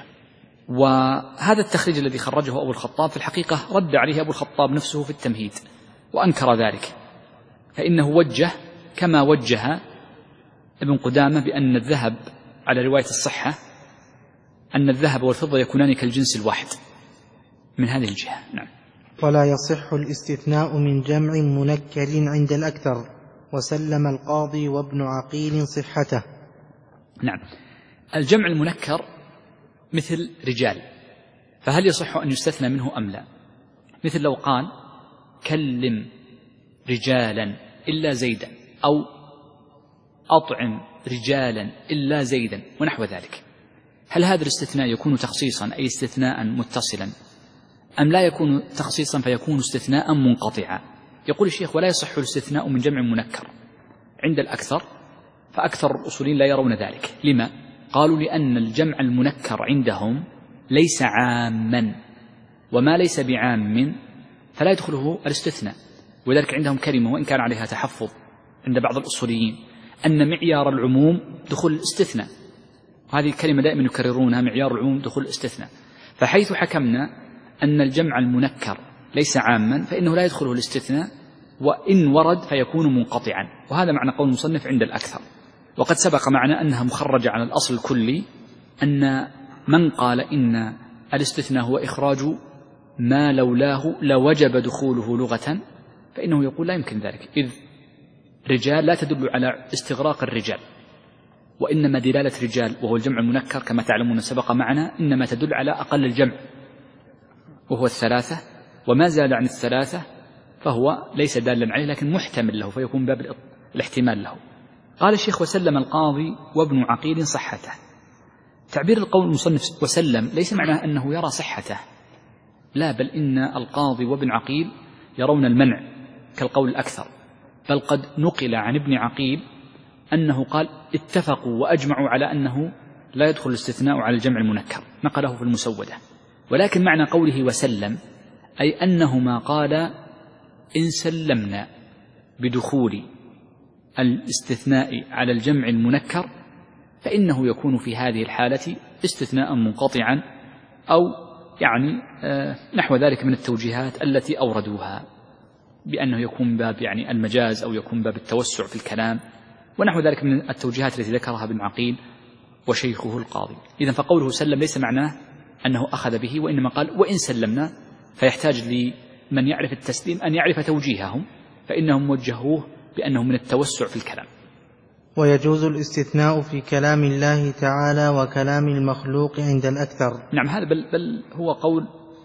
[SPEAKER 2] وهذا التخريج الذي خرجه أبو الخطاب في الحقيقة رد عليه أبو الخطاب نفسه في التمهيد وأنكر ذلك، فإنه وجه كما وجه ابن قدامة بأن الذهب على رواية الصحة أن الذهب والفضة يكونان كالجنس الواحد من هذه الجهة. نعم.
[SPEAKER 1] ولا يصح الاستثناء من جمع منكر عند الأكثر، وسلم القاضي وابن عقيل صحته.
[SPEAKER 2] نعم. الجمع المنكر مثل رجال، فهل يصح أن يستثنى منه أم لا؟ مثل لو قال كلم رجالا إلا زيدا، أو أطعم رجالا إلا زيدا ونحو ذلك. هل هذا الاستثناء يكون تخصيصا أي استثناء متصلا، أم لا يكون تخصيصا فيكون استثناء منقطعا؟ يقول الشيخ ولا يصح الاستثناء من جمع منكر عند الأكثر، فأكثر الأصولين لا يرون ذلك. لما؟ قالوا لأن الجمع المنكر عندهم ليس عاما، وما ليس بعام فلا يدخله الاستثناء. وذلك عندهم كلمة وإن كان عليها تحفظ عند بعض الأصوليين أن معيار العموم دخول الاستثناء، هذه الكلمة دائما يكررونها، معيار العموم دخول الاستثناء. فحيث حكمنا أن الجمع المنكر ليس عاما فإنه لا يدخله الاستثناء، وإن ورد فيكون منقطعا، وهذا معنى قول المصنف عند الأكثر. وقد سبق معنا أنها مخرجة على الأصل الكلي، أن من قال إن الاستثناء هو إخراج ما لولاه لوجب دخوله لغة، فإنه يقول لا يمكن ذلك، إذ رجال لا تدل على استغراق الرجال، وإنما دلالة رجال وهو الجمع المنكر كما تعلمون سبق معنا إنما تدل على أقل الجمع وهو الثلاثة، وما زاد عن الثلاثة فهو ليس دالا عليه لكن محتمل له، فيكون باب الاحتمال له. قال الشيخ: وسلم القاضي وابن عقيل صحته. تعبير القول المصنف وسلم ليس معناه أنه يرى صحته، لا، بل إن القاضي وابن عقيل يرون المنع كالقول الأكثر، بل قد نقل عن ابن عقيل أنه قال اتفقوا وأجمعوا على أنه لا يدخل الاستثناء على الجمع المنكر، نقله في المسودة. ولكن معنى قوله وسلم أي أنهما قال إن سلمنا بدخول الاستثناء على الجمع المنكر فإنه يكون في هذه الحالة استثناء منقطعا، أو يعني نحو ذلك من التوجيهات التي أوردوها، بأنه يكون باب يعني المجاز أو يكون باب التوسع في الكلام، ونحو ذلك من التوجيهات التي ذكرها ابن عقيل وشيخه القاضي. إذن فقوله سلم ليس معناه أنه أخذ به، وإنما قال وإن سلمنا، فيحتاج لمن يعرف التسليم أن يعرف توجيههم، فإنهم وجهوه بأنه من التوسع في الكلام.
[SPEAKER 1] ويجوز الاستثناء في كلام الله تعالى وكلام المخلوق عند الأكثر.
[SPEAKER 2] نعم، هذا بل, بل هو قول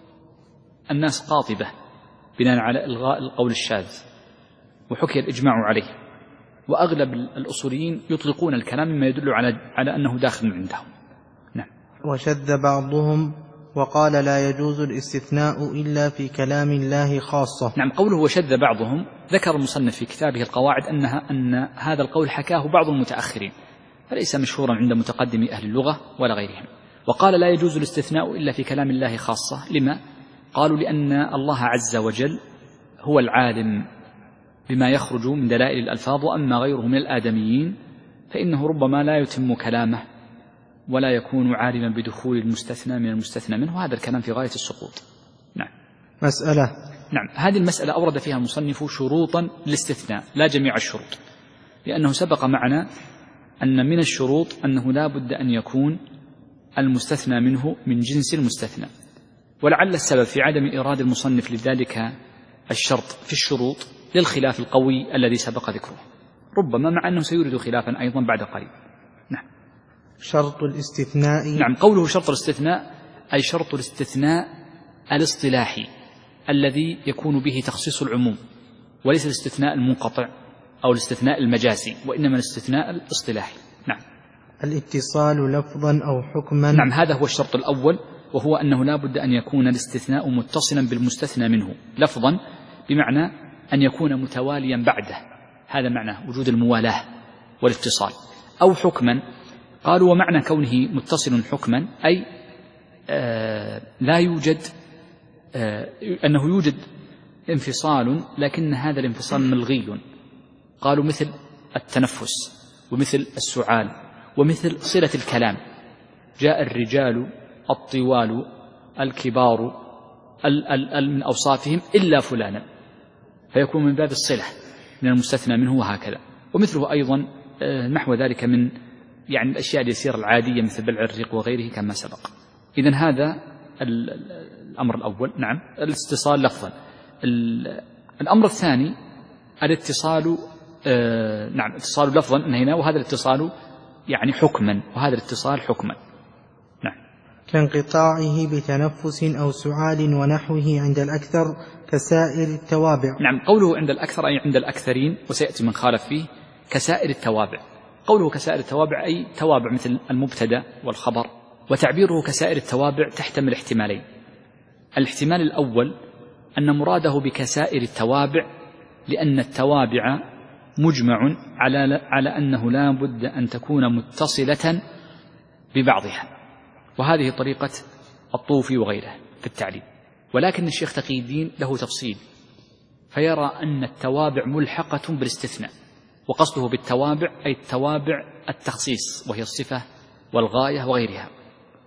[SPEAKER 2] الناس قاطبة بناء على إلغاء القول الشاذ، وحكي الإجماع عليه، وأغلب الأصوليين يطلقون الكلام مما يدل على, على أنه داخل عندهم. نعم.
[SPEAKER 1] وشذ بعضهم وقال لا يجوز الاستثناء إلا في كلام الله خاصة.
[SPEAKER 2] نعم، قوله وشذ بعضهم ذكر المصنف في كتابه القواعد أنها أن هذا القول حكاه بعض المتأخرين، فليس مشهورا عند متقدمي أهل اللغة ولا غيرهم. وقال لا يجوز الاستثناء إلا في كلام الله خاصة. لما؟ قالوا لأن الله عز وجل هو العالم بما يخرج من دلائل الألفاظ، وأما غيره من الآدميين فإنه ربما لا يتم كلامه ولا يكون عالما بدخول المستثنى من المستثنى منه، وهذا الكلام في غاية السقوط. نعم.
[SPEAKER 1] مسألة.
[SPEAKER 2] نعم، هذه المسألة أورد فيها المصنف شروطا للاستثناء لا جميع الشروط، لأنه سبق معنا أن من الشروط أنه لا بد أن يكون المستثنى منه من جنس المستثنى، ولعل السبب في عدم إيراد المصنف لذلك الشرط في الشروط للخلاف القوي الذي سبق ذكره، ربما مع أنه سيورد خلافا أيضا بعد قليل. نعم.
[SPEAKER 1] شرط الاستثناء.
[SPEAKER 2] نعم، قوله شرط الاستثناء أي شرط الاستثناء الاصطلاحي الذي يكون به تخصيص العموم، وليس الاستثناء المنقطع أو الاستثناء المجازي، وإنما الاستثناء الاصطلاحي. نعم.
[SPEAKER 1] الاتصال لفظا أو حكما.
[SPEAKER 2] نعم، هذا هو الشرط الأول، وهو أنه لا بد أن يكون الاستثناء متصلا بالمستثنى منه لفظا، بمعنى أن يكون متواليا بعده، هذا معنى وجود الموالاة والاتصال. أو حكما، قالوا ومعنى كونه متصل حكما أي آه لا يوجد آه أنه يوجد انفصال لكن هذا الانفصال ملغي. قالوا مثل التنفس ومثل السعال ومثل صلة الكلام، جاء الرجال الطوال الكبار ال ال ال من أوصافهم إلا فلانا، فيكون من باب الصلة من المستثنى منه، وهكذا. ومثله أيضا آه نحو ذلك من يعني الأشياء اليسيرة العادية مثل بلع الريق وغيره كما سبق. إذن هذا الأمر الأول. نعم، الاتصال لفظا. الأمر الثاني الاتصال آه نعم اتصال لفظا هنا، وهذا الاتصال يعني حكما، وهذا الاتصال حكما. نعم.
[SPEAKER 1] كانقطاعه بتنفس أو سعال ونحوه عند الأكثر كسائر التوابع.
[SPEAKER 2] نعم، قوله عند الأكثر أي عند الأكثرين، وسيأتي من خالف فيه، كسائر التوابع. قوله كسائر التوابع أي توابع مثل المبتدأ والخبر. وتعبيره كسائر التوابع تحتمل احتمالين. الاحتمال الأول أن مراده بكسائر التوابع لأن التوابع مجمع على على أنه لا بد أن تكون متصلة ببعضها، وهذه طريقة الطوفي وغيره في التعليم. ولكن الشيخ تقي الدين له تفصيل، فيرى أن التوابع ملحقة بالاستثناء، وقصده بالتوابع أي التوابع التخصيص، وهي الصفة والغاية وغيرها.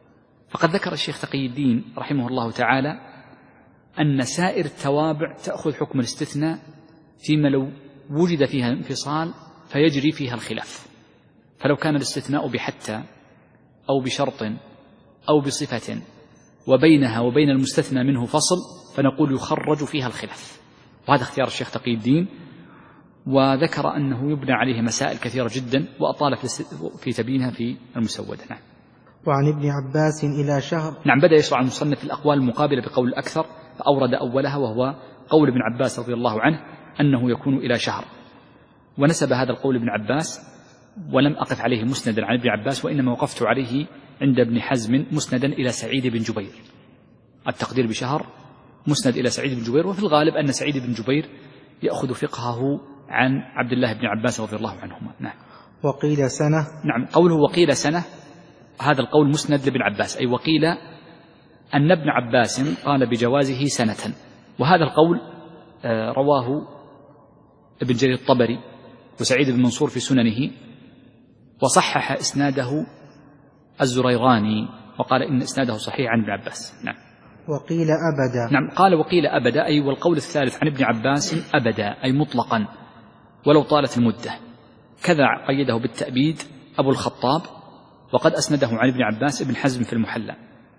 [SPEAKER 2] فقد ذكر الشيخ تقي الدين رحمه الله تعالى أن سائر التوابع تأخذ حكم الاستثناء فيما لو وجد فيها انفصال فيجري فيها الخلاف. فلو كان الاستثناء بحتى أو بشرط أو بصفة وبينها وبين المستثنى منه فصل فنقول يخرج فيها الخلاف، وهذا اختيار الشيخ تقي الدين، وذكر أنه يبنى عليه مسائل كثيرة جدا وأطال في تبيينها في المسودة. نعم.
[SPEAKER 1] وعن ابن عباس إلى شهر.
[SPEAKER 2] نعم. بدأ يشرع المصنف الأقوال المقابلة بقول الأكثر، فأورد أولها وهو قول ابن عباس رضي الله عنه أنه يكون إلى شهر، ونسب هذا القول ابن عباس، ولم أقف عليه مسندا عن ابن عباس، وإنما وقفت عليه عند ابن حزم مسندا إلى سعيد بن جبير، التقدير بشهر مسند إلى سعيد بن جبير، وفي الغالب أن سعيد بن جبير يأخذ فقهه عن عبد الله بن عباس رضي الله عنهما. نعم.
[SPEAKER 1] وقيل سنة.
[SPEAKER 2] نعم. قوله وقيل سنة هذا القول مسند لابن عباس، أي وقيل أن ابن عباس قال بجوازه سنة، وهذا القول رواه ابن جرير الطبري وسعيد بن منصور في سننه، وصحح إسناده الزريراني وقال إن إسناده صحيح عن ابن عباس. نعم.
[SPEAKER 1] وقيل أبدا.
[SPEAKER 2] نعم. قال وقيل أبدا، أي والقول الثالث عن ابن عباس أبدا، أي مطلقا ولو طالت المدة، كذا قيده بالتأبيد أبو الخطاب، وقد أسنده عن ابن عباس ابن حزم في المحلى.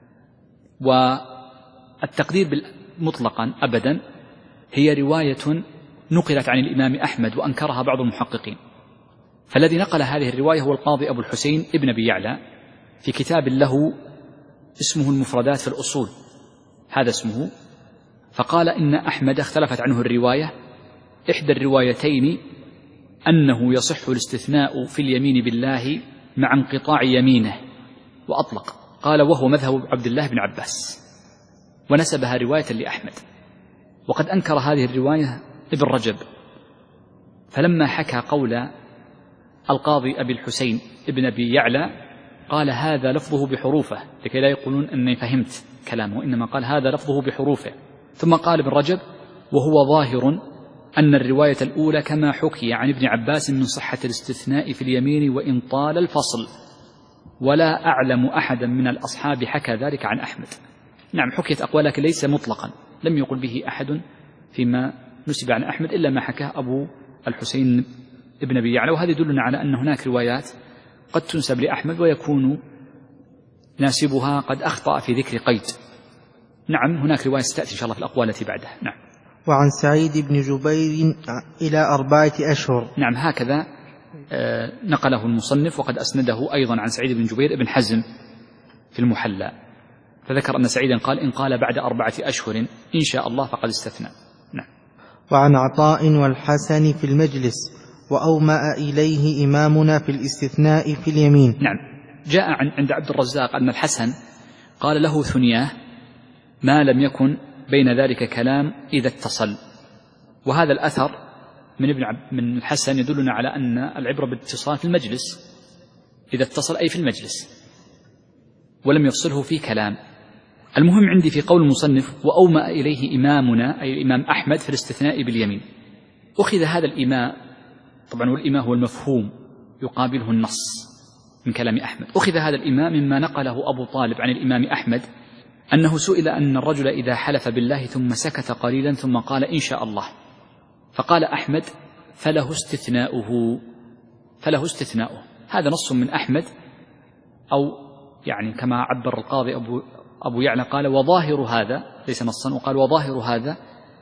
[SPEAKER 2] والتقدير بالمطلقا أبدا هي رواية نقلت عن الإمام أحمد وأنكرها بعض المحققين، فالذي نقل هذه الرواية هو القاضي أبو الحسين ابن أبي يعلى في كتاب له اسمه المفردات في الأصول، هذا اسمه، فقال إن أحمد اختلفت عنه الرواية، إحدى الروايتين أنه يصح الاستثناء في اليمين بالله مع انقطاع يمينه، وأطلق، قال وهو مذهب عبد الله بن عباس، ونسبها رواية لأحمد. وقد أنكر هذه الرواية ابن رجب، فلما حكى قول القاضي أبي الحسين ابن أبي يعلى قال هذا لفظه بحروفه، لكي لا يقولون أني فهمت كلامه، إنما قال هذا لفظه بحروفه. ثم قال ابن رجب وهو ظاهر أن الرواية الأولى كما حكي عن ابن عباس من صحة الاستثناء في اليمين وإن طال الفصل، ولا أعلم أحدا من الأصحاب حكى ذلك عن أحمد. نعم. حكيت أقوال لكن ليس مطلقا، لم يقل به أحد فيما نسب عن أحمد إلا ما حكاه أبو الحسين ابن أبي يعلى، وهذا يدلنا على أن هناك روايات قد تنسب لأحمد ويكون ناسبها قد أخطأ في ذكر قيد. نعم. هناك رواية ستأتي إن شاء الله في الأقوال التي بعدها. نعم.
[SPEAKER 1] وعن سعيد بن جبير إلى أربعة أشهر.
[SPEAKER 2] نعم. هكذا آه نقله المصنف، وقد أسنده أيضا عن سعيد بن جبير ابن حزم في المحلى، فذكر أن سعيدا قال إن قال بعد أربعة أشهر إن شاء الله فقد استثنى. نعم.
[SPEAKER 1] وعن عطاء والحسن في المجلس وأومأ إليه إمامنا في الاستثناء في اليمين.
[SPEAKER 2] نعم. جاء عند عبد الرزاق أن الحسن قال له ثنياه ما لم يكن بين ذلك كلام إذا اتصل، وهذا الأثر من ابن عب من الحسن يدلنا على أن العبرة بالاتصال في المجلس، إذا اتصل أي في المجلس ولم يفصله في كلام. المهم عندي في قول المصنف وأومأ إليه إمامنا أي الإمام أحمد في الاستثناء باليمين، أخذ هذا الإيماء، طبعا والإيماء هو المفهوم يقابله النص من كلام أحمد، أخذ هذا الإيماء مما نقله أبو طالب عن الإمام أحمد أنه سئل أن الرجل إذا حلف بالله ثم سكت قليلا ثم قال إن شاء الله، فقال أحمد فله استثناؤه فله استثناؤه هذا نص من أحمد، أو يعني كما عبر القاضي أبو, أبو يعلى قال وظاهر هذا ليس نصا، وقال وظاهر هذا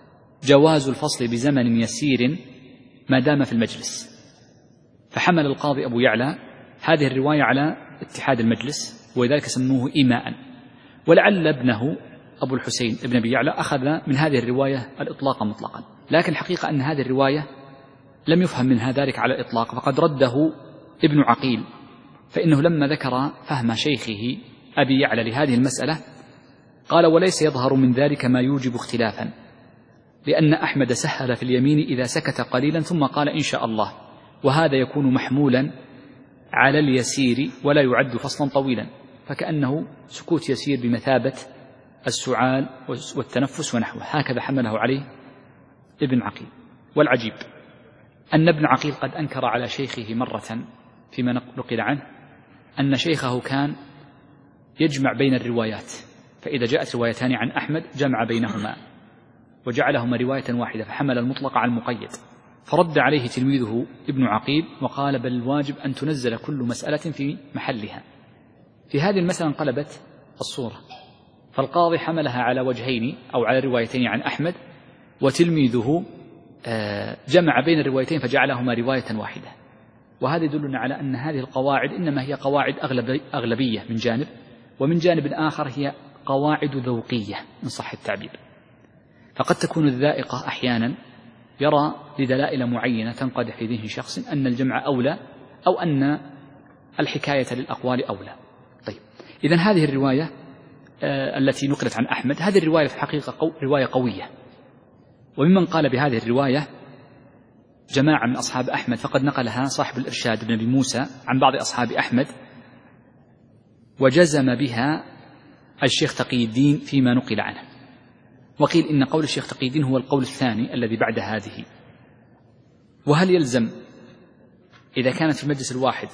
[SPEAKER 2] جواز الفصل بزمن يسير ما دام في المجلس. فحمل القاضي أبو يعلى هذه الرواية على اتحاد المجلس، ولذلك سموه إيماء، ولعل ابنه أبو الحسين ابن أبي يعلى أخذ من هذه الرواية الإطلاق مطلقا، لكن الحقيقة أن هذه الرواية لم يفهم منها ذلك على الإطلاق، فقد رده ابن عقيل، فإنه لما ذكر فهم شيخه أبي يعلى لهذه المسألة قال وليس يظهر من ذلك ما يوجب اختلافا، لأن أحمد سهل في اليمين إذا سكت قليلا ثم قال إن شاء الله، وهذا يكون محمولا على اليسير ولا يعد فصلا طويلا، فكأنه سكوت يسير بمثابة السعال والتنفس ونحوه، هكذا حمله عليه ابن عقيل. والعجيب أن ابن عقيل قد أنكر على شيخه مرة فيما نقل عنه أن شيخه كان يجمع بين الروايات، فإذا جاءت روايتان عن أحمد جمع بينهما وجعلهما رواية واحدة فحمل المطلق على المقيد. فرد عليه تلميذه ابن عقيل وقال بل الواجب أن تنزل كل مسألة في محلها. في هذه المسألة انقلبت الصورة، فالقاضي حملها على وجهين أو على روايتين عن أحمد، وتلميذه جمع بين الروايتين فجعلهما رواية واحدة. وهذا يدلنا على أن هذه القواعد إنما هي قواعد أغلبية من جانب، ومن جانب آخر هي قواعد ذوقية إن صح التعبير. فقد تكون الذائقة أحيانا يرى لدلائل معينة تنقدح في ذهن شخص أن الجمع أولى أو أن الحكاية للأقوال أولى. طيب، إذن هذه الرواية آه التي نقلت عن أحمد، هذه الرواية في الحقيقة قو رواية قوية، وممن قال بهذه الرواية جماعة من أصحاب أحمد، فقد نقلها صاحب الإرشاد بن أبي موسى عن بعض أصحاب أحمد، وجزم بها الشيخ تقي الدين فيما نقل عنه. وقيل إن قول الشيخ تقي الدين هو القول الثاني الذي بعد هذه. وهل يلزم إذا كانت في المجلس الواحد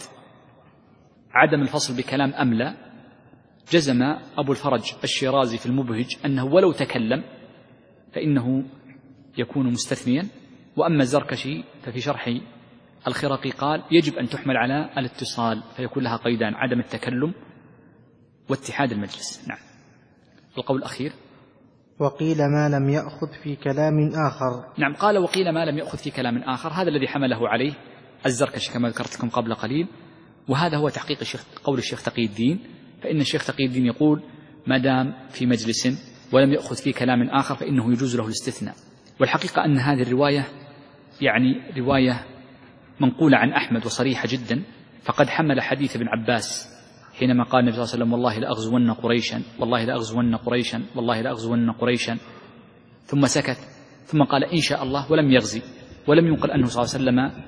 [SPEAKER 2] عدم الفصل بكلام أم لا؟ جزم أبو الفرج الشيرازي في المبهج أنه ولو تكلم فإنه يكون مستثنيا. وأما الزركشي ففي شرح الخرقي قال يجب أن تحمل على الاتصال، فيكون لها قيدان: عدم التكلم واتحاد المجلس. نعم. القول الأخير:
[SPEAKER 1] وقيل ما لم يأخذ في كلام آخر.
[SPEAKER 2] نعم، قال وقيل ما لم يأخذ في كلام آخر، هذا الذي حمله عليه الزركشي كما ذكرت لكم قبل قليل، وهذا هو تحقيق الشيخ قول الشيخ تقي الدين. فإن الشيخ تقي الدين يقول ما دام في مجلس ولم يأخذ في كلام آخر فإنه يجوز له الاستثناء. والحقيقة أن هذه الرواية يعني رواية منقولة عن أحمد وصريحة جدا، فقد حمل حديث ابن عباس حينما قال النبي صلى الله عليه وسلم والله لأغزون قريشا والله لأغزون قريشا والله لأغزون قريشا، ثم سكت ثم قال إن شاء الله ولم يغزي، ولم ينقل أنه صلى الله عليه وسلم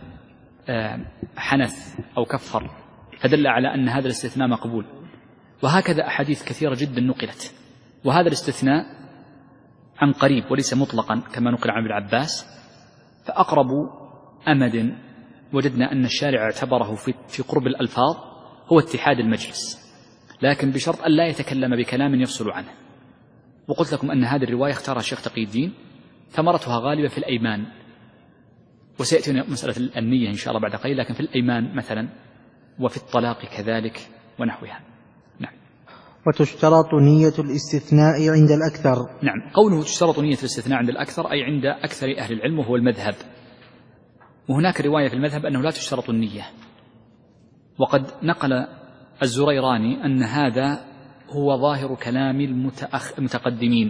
[SPEAKER 2] حنث أو كفر، فدل على أن هذا الاستثناء مقبول. وهكذا أحاديث كثيرة جدا نقلت، وهذا الاستثناء عن قريب وليس مطلقا كما نقل عن ابن عباس. فأقرب أمد وجدنا أن الشارع اعتبره في قرب الألفاظ هو اتحاد المجلس، لكن بشرط أن لا يتكلم بكلام يفصل عنه. وقلت لكم أن هذه الرواية اختارها الشيخ تقي الدين، ثمرتها غالبا في الأيمان، وسيأتينا مسألة النية إن شاء الله بعد قليل، لكن في الأيمان مثلا وفي الطلاق كذلك ونحوها. نعم.
[SPEAKER 1] وتشترط نية الاستثناء عند الأكثر.
[SPEAKER 2] نعم، قوله تشترط نية الاستثناء عند الأكثر أي عند أكثر أهل العلم وهو المذهب. وهناك رواية في المذهب أنه لا تشترط النية، وقد نقل الزريراني أن هذا هو ظاهر كلام المتقدمين،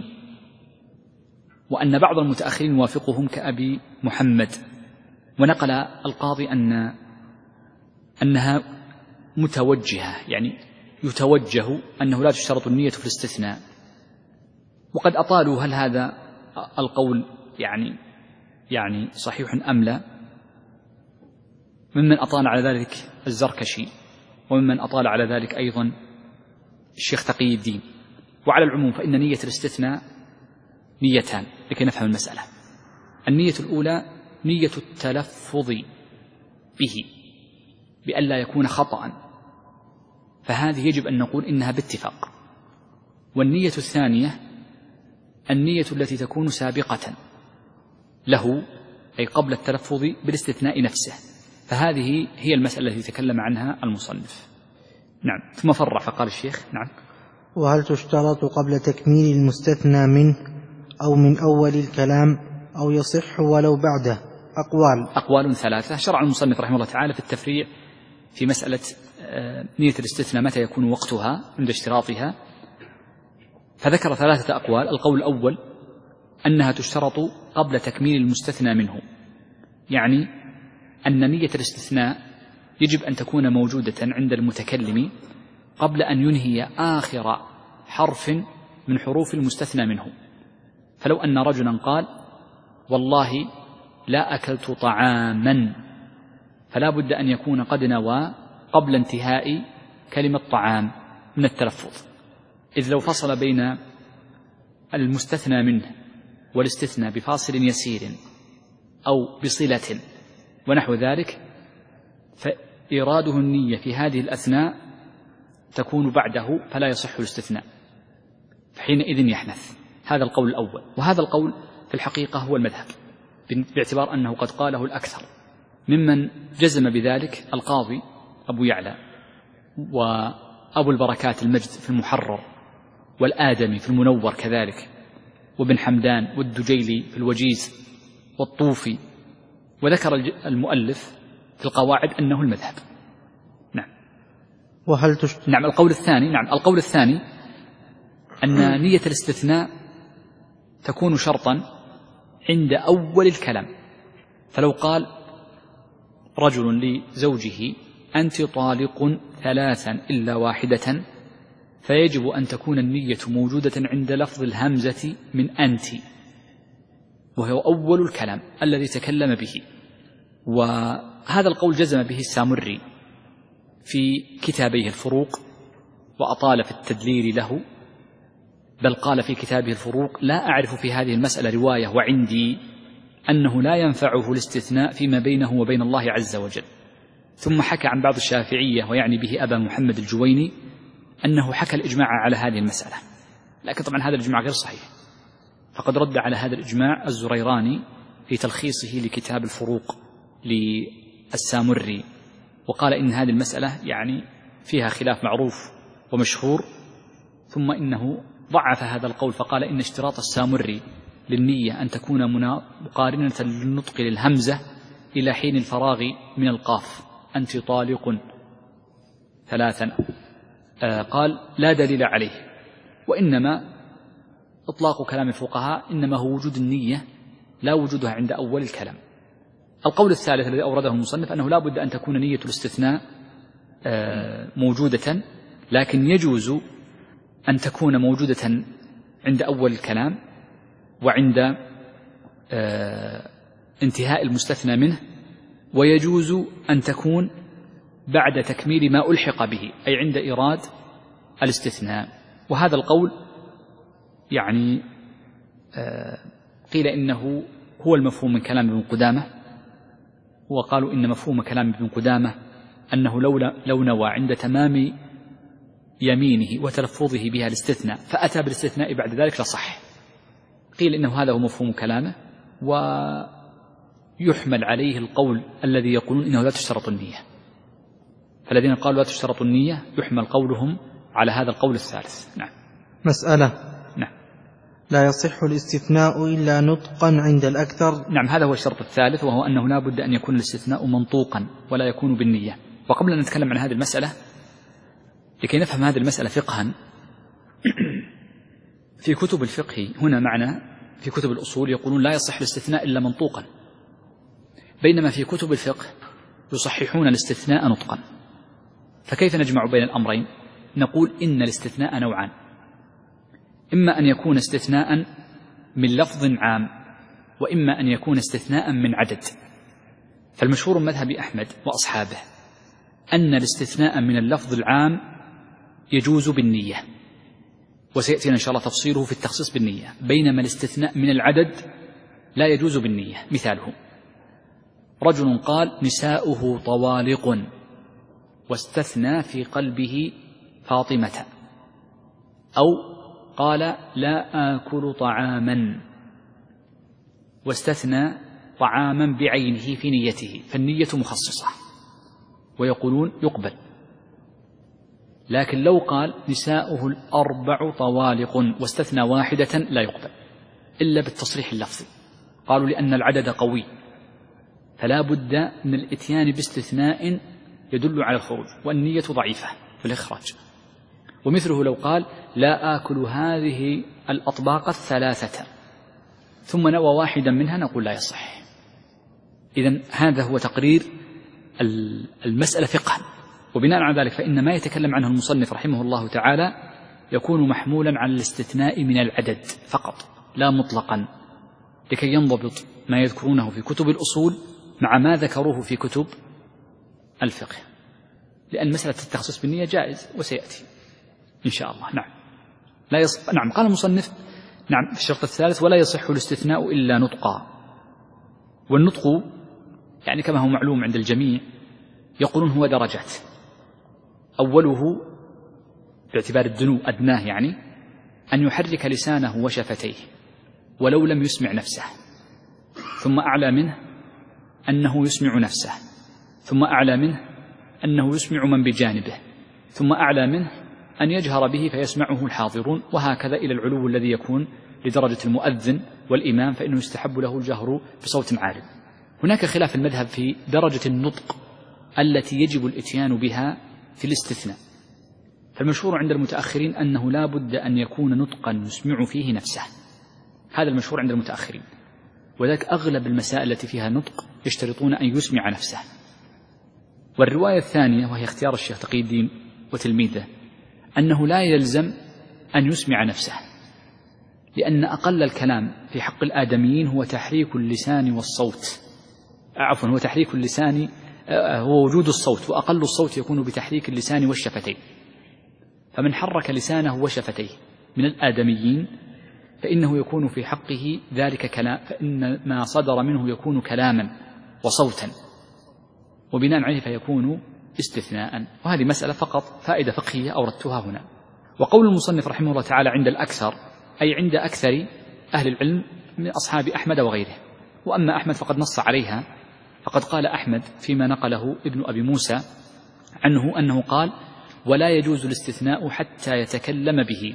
[SPEAKER 2] وأن بعض المتأخرين وافقهم كأبي محمد. ونقل القاضي أن أنها متوجهة، يعني يتوجه أنه لا تشترط النية في الاستثناء. وقد أطالوا هل هذا القول يعني يعني صحيح أم لا، ممن أطال على ذلك الزركشي، وممن أطال على ذلك أيضا الشيخ تقي الدين. وعلى العموم فإن نية الاستثناء نيتان لكي نفهم المسألة. النية الأولى نية التلفظ به بألا يكون خطأ، فهذه يجب أن نقول إنها باتفاق. والنية الثانية النية التي تكون سابقة له أي قبل التلفظ بالاستثناء نفسه، فهذه هي المسألة التي تكلم عنها المصنف. نعم. ثم فرع فقال الشيخ: نعم.
[SPEAKER 1] وهل تشترط قبل تكميل المستثنى منه أو من أول الكلام أو يصح ولو بعده؟ أقوال
[SPEAKER 2] أقوال ثلاثة. شرع المصنف رحمه الله تعالى في التفريع في مسألة نية الاستثناء متى يكون وقتها عند اشتراطها، فذكر ثلاثة أقوال. القول الأول أنها تشترط قبل تكميل المستثنى منه، يعني أن نية الاستثناء يجب أن تكون موجودة عند المتكلم قبل أن ينهي آخر حرف من حروف المستثنى منه. فلو أن رجلا قال والله لا أكلت طعاما، فلا بد أن يكون قد نوى قبل انتهاء كلمة طعام من التلفظ، إذ لو فصل بين المستثنى منه والاستثناء بفاصل يسير أو بصلة ونحو ذلك، فإراده النية في هذه الأثناء تكون بعده فلا يصح الاستثناء، فحينئذ يحنث. هذا القول الأول. وهذا القول في الحقيقة هو المذهب، باعتبار أنه قد قاله الأكثر. ممن جزم بذلك القاضي أبو يعلى، وأبو البركات المجد في المحرر، والآدمي في المنور كذلك، وابن حمدان والدجيلي في الوجيز، والطوفي. وذكر المؤلف في القواعد أنه المذهب. نعم.
[SPEAKER 1] وهل تشت...
[SPEAKER 2] نعم. القول الثاني نعم القول الثاني أن نية الاستثناء تكون شرطا عند أول الكلام. فلو قال رجل لزوجه أنت طالق ثلاثا إلا واحدة، فيجب أن تكون النية موجودة عند لفظ الهمزة من أنت، وهو أول الكلام الذي تكلم به. وهذا القول جزم به السامري في كتابيه الفروق، وأطال في التدليل له، بل قال في كتابه الفروق: لا أعرف في هذه المسألة رواية وعندي أنه لا ينفعه الاستثناء فيما بينه وبين الله عز وجل. ثم حكى عن بعض الشافعية، ويعني به أبا محمد الجويني، أنه حكى الإجماع على هذه المسألة، لكن طبعا هذا الإجماع غير صحيح، فقد رد على هذا الإجماع الزريراني في تلخيصه لكتاب الفروق للسامري، وقال إن هذه المسألة يعني فيها خلاف معروف ومشهور، ثم إنه ضعف هذا القول فقال إن اشتراط السامري للنية أن تكون مقارنة للنطق للهمزة إلى حين الفراغ من القاف، أنت طالق ثلاثا، آه قال لا دليل عليه، وإنما إطلاق كلام الفقهاء إنما هو وجود النية لا وجودها عند أول الكلام. القول الثالث الذي أورده المصنف أنه لا بد أن تكون نية الاستثناء آه موجودة، لكن يجوز أن تكون موجودة عند أول الكلام وعند آه انتهاء المستثنى منه، ويجوز أن تكون بعد تكميل ما ألحق به، أي عند إيراد الاستثناء. وهذا القول يعني آه قيل إنه هو المفهوم من كلام ابن قدامة، وقالوا إن مفهوم كلام ابن قدامة أنه لو نوى عند تمام يمينه وتلفظه بها الاستثناء فأتى بالاستثناء بعد ذلك لصح. قيل إنه هذا هو مفهوم كلامه، ويحمل عليه القول الذي يقولون إنه لا تشترط النية، فالذين قالوا لا تشترط النية يحمل قولهم على هذا القول الثالث. نعم.
[SPEAKER 1] مسألة.
[SPEAKER 2] نعم.
[SPEAKER 1] لا يصح الاستثناء إلا نطقا عند الأكثر.
[SPEAKER 2] نعم، هذا هو الشرط الثالث، وهو أنه لا بد أن يكون الاستثناء منطوقا ولا يكون بالنية. وقبل أن نتكلم عن هذه المسألة، لكي نفهم هذه المسألة فقها، في كتب الفقه هنا معنا في كتب الأصول يقولون لا يصح الاستثناء إلا منطوقا، بينما في كتب الفقه يصححون الاستثناء نطقا. فكيف نجمع بين الأمرين؟ نقول إن الاستثناء نوعان: إما أن يكون استثناء من لفظ عام، وإما أن يكون استثناء من عدد. فالمشهور من مذهب أحمد وأصحابه أن الاستثناء من اللفظ العام يجوز بالنية، وسيأتينا إن شاء الله تفصيله في التخصيص بالنية، بينما الاستثناء من العدد لا يجوز بالنية. مثاله: رجل قال نساؤه طوالق واستثنى في قلبه فاطمة، أو قال لا آكل طعاما واستثنى طعاما بعينه في نيته، فالنية مخصصة ويقولون يقبل. لكن لو قال نساؤه الأربع طوالق واستثنى واحدة لا يقبل إلا بالتصريح اللفظي، قالوا لأن العدد قوي فلا بد من الإتيان باستثناء يدل على الخروج، والنية ضعيفة في الإخراج. ومثله لو قال لا آكل هذه الأطباق الثلاثة ثم نوى واحدا منها، نقول لا يصح. إذن هذا هو تقرير المسألة فقها. وبناء على ذلك فإن ما يتكلم عنه المصنف رحمه الله تعالى يكون محمولا على الاستثناء من العدد فقط لا مطلقا، لكي ينضبط ما يذكرونه في كتب الأصول مع ما ذكروه في كتب الفقه، لأن مسألة التخصيص بالنية جائز وسيأتي إن شاء الله. نعم. لا يصح. نعم. قال المصنف: نعم، في الشرط الثالث: ولا يصح الاستثناء إلا نطقا. والنطق يعني كما هو معلوم عند الجميع يقولون هو درجات: أوله باعتبار الدنو أدناه يعني، أن يحرك لسانه وشفتيه ولو لم يسمع نفسه، ثم أعلى منه أنه يسمع نفسه، ثم أعلى منه أنه يسمع من بجانبه، ثم أعلى منه أن يجهر به فيسمعه الحاضرون، وهكذا إلى العلو الذي يكون لدرجة المؤذن والإمام، فإنه يستحب له الجهر بصوت عال. هناك خلاف المذهب في درجة النطق التي يجب الإتيان بها في الاستثناء، فالمشهور عند المتأخرين أنه لا بد أن يكون نطقا يسمع فيه نفسه، هذا المشهور عند المتأخرين، وذلك أغلب المسائل التي فيها نطق يشترطون أن يسمع نفسه. والرواية الثانية وهي اختيار الشيخ تقي الدين وتلميذه أنه لا يلزم أن يسمع نفسه، لأن أقل الكلام في حق الآدميين هو تحريك اللسان والصوت، عفوا هو تحريك اللسان هو وجود الصوت، وأقل الصوت يكون بتحريك اللسان والشفتين، فمن حرك لسانه وشفتيه من الآدميين فإنه يكون في حقه ذلك كلام، فإن ما صدر منه يكون كلاما وصوتا، وبناء عليه فيكون استثناء. وهذه مسألة فقط فائدة فقهية أوردتها هنا. وقول المصنف رحمه الله تعالى عند الأكثر أي عند أكثر أهل العلم من أصحاب أحمد وغيره، وأما أحمد فقد نص عليها، فقد قال أحمد فيما نقله ابن أبي موسى عنه أنه قال: ولا يجوز الاستثناء حتى يتكلم به.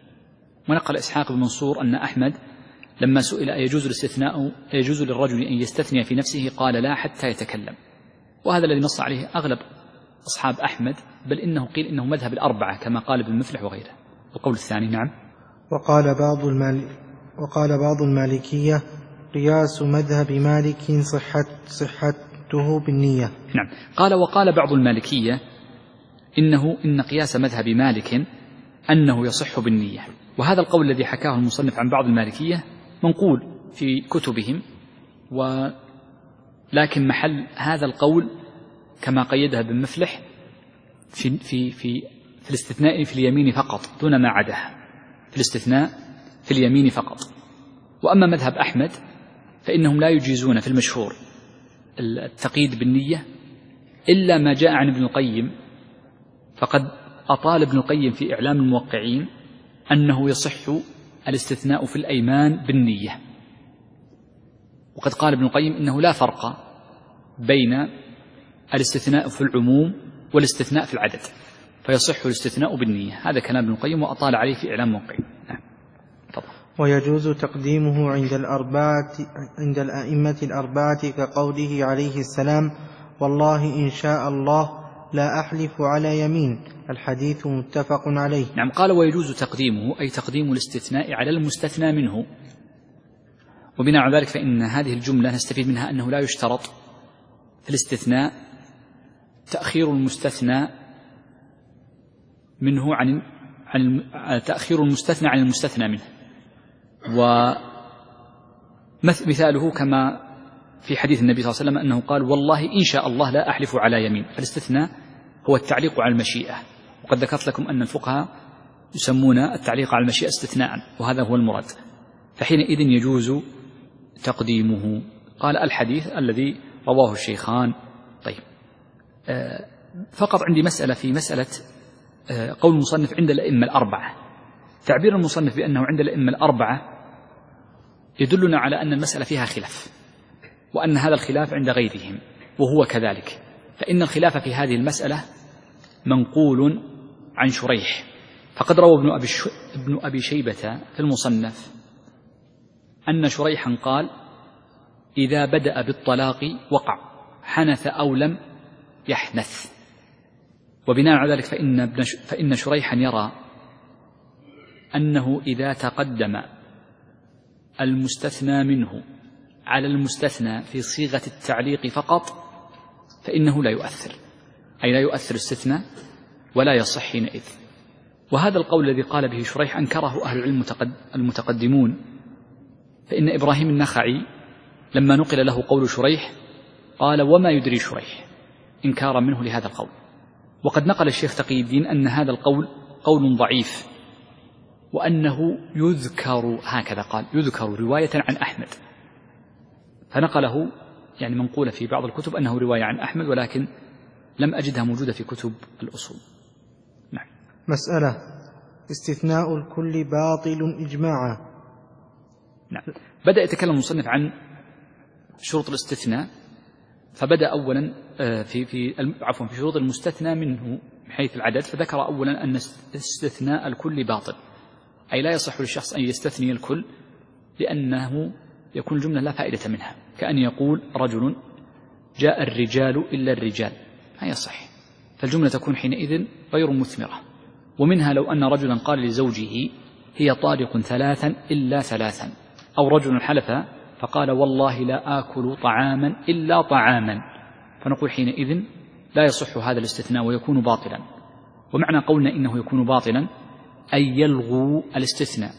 [SPEAKER 2] ونقل إسحاق بن منصور أن أحمد لما سئل أيجوز الاستثناء يجوز للرجل أن يستثني في نفسه قال: لا حتى يتكلم. وهذا الذي نص عليه أغلب أصحاب أحمد، بل إنه قيل إنه مذهب الأربعة كما قال ابن مفلح وغيره. القول الثاني نعم.
[SPEAKER 1] وقال بعض المال وقال بعض المالكية: قياس مذهب مالك صحة صحته بالنية.
[SPEAKER 2] نعم. قال وقال بعض المالكية إنه إن قياس مذهب مالك أنه يصح بالنية. وهذا القول الذي حكاه المصنف عن بعض المالكية منقول في كتبهم، ولكن محل هذا القول كما قيدها ابن مفلح في, في, في, في الاستثناء في اليمين فقط دون ما عداها، في الاستثناء في اليمين فقط. وأما مذهب أحمد فإنهم لا يجيزون في المشهور التقييد بالنية إلا ما جاء عن ابن القيم، فقد أطال ابن القيم في إعلام الموقعين أنه يصح الاستثناء في الأيمان بالنية، وقد قال ابن القيم إنه لا فرق بين الاستثناء في العموم والاستثناء في العدد، فيصح الاستثناء بالنية. هذا كلام ابن القيم وأطال عليه في إعلام الموقعين. نعم.
[SPEAKER 1] ويجوز تقديمه عند الأربعة عند الأئمة الأربعة كقوله عليه السلام: والله إن شاء الله لا أحلف على يمين. الحديث متفق عليه.
[SPEAKER 2] نعم. قال ويجوز تقديمه أي تقديم الاستثناء على المستثنى منه. وبناء على ذلك فإن هذه الجملة نستفيد منها أنه لا يشترط في الاستثناء تأخير المستثنى منه عن عن تأخير المستثنى عن المستثنى منه. ومثاله كما في حديث النبي صلى الله عليه وسلم أنه قال: والله إن شاء الله لا أحلف على يمين. فالاستثناء هو التعليق على المشيئة، وقد ذكرت لكم أن الفقهاء يسمون التعليق على المشيئة استثناء، وهذا هو المراد، فحينئذ يجوز تقديمه. قال الحديث الذي رواه الشيخان. طيب، فقط عندي مسألة في مسألة قول المصنف عند الأئمة الأربعة. تعبير المصنف بأنه عند الأئمة الأربعة يدلنا على أن المسألة فيها خلاف، وأن هذا الخلاف عند غيرهم، وهو كذلك. فإن الخلاف في هذه المسألة منقول عن شريح، فقد روى ابن أبي, ابن أبي شيبة في المصنف أن شريحا قال: إذا بدأ بالطلاق وقع، حنث أو لم يحنث. وبناء على ذلك فإن, فإن شريحا يرى أنه إذا تقدم المستثنى منه على المستثنى في صيغة التعليق فقط فإنه لا يؤثر، أي لا يؤثر استثناء ولا يصح حينئذ. وهذا القول الذي قال به شريح أنكره أهل العلم المتقدمون، فإن إبراهيم النخعي لما نقل له قول شريح قال: وما يدري شريح، إنكارا منه لهذا القول. وقد نقل الشيخ تقي الدين أن هذا القول قول ضعيف، وأنه يذكر، هكذا قال، يذكر رواية عن أحمد، فنقله يعني منقولة في بعض الكتب أنه رواية عن أحمد، ولكن لم أجدها موجودة في كتب الأصول. نعم.
[SPEAKER 1] مسألة: استثناء الكل باطل إجماعا.
[SPEAKER 2] نعم. بدأ يتكلم المصنف عن شروط الاستثناء، فبدأ أولا في في عفوا في شروط المستثنى منه من حيث العدد، فذكر أولا أن استثناء الكل باطل، أي لا يصح للشخص أن يستثني الكل لأنه يكون الجملة لا فائدة منها، كأن يقول رجل جاء الرجال إلا الرجال، لا يصح، فالجملة تكون حينئذ غير مثمرة. ومنها لو أن رجلا قال لزوجه هي طالق ثلاثا إلا ثلاثا، أو رجل حلف فقال والله لا آكل طعاما إلا طعاما، فنقول حينئذ لا يصح هذا الاستثناء ويكون باطلا. ومعنى قولنا إنه يكون باطلا أي يلغو الاستثناء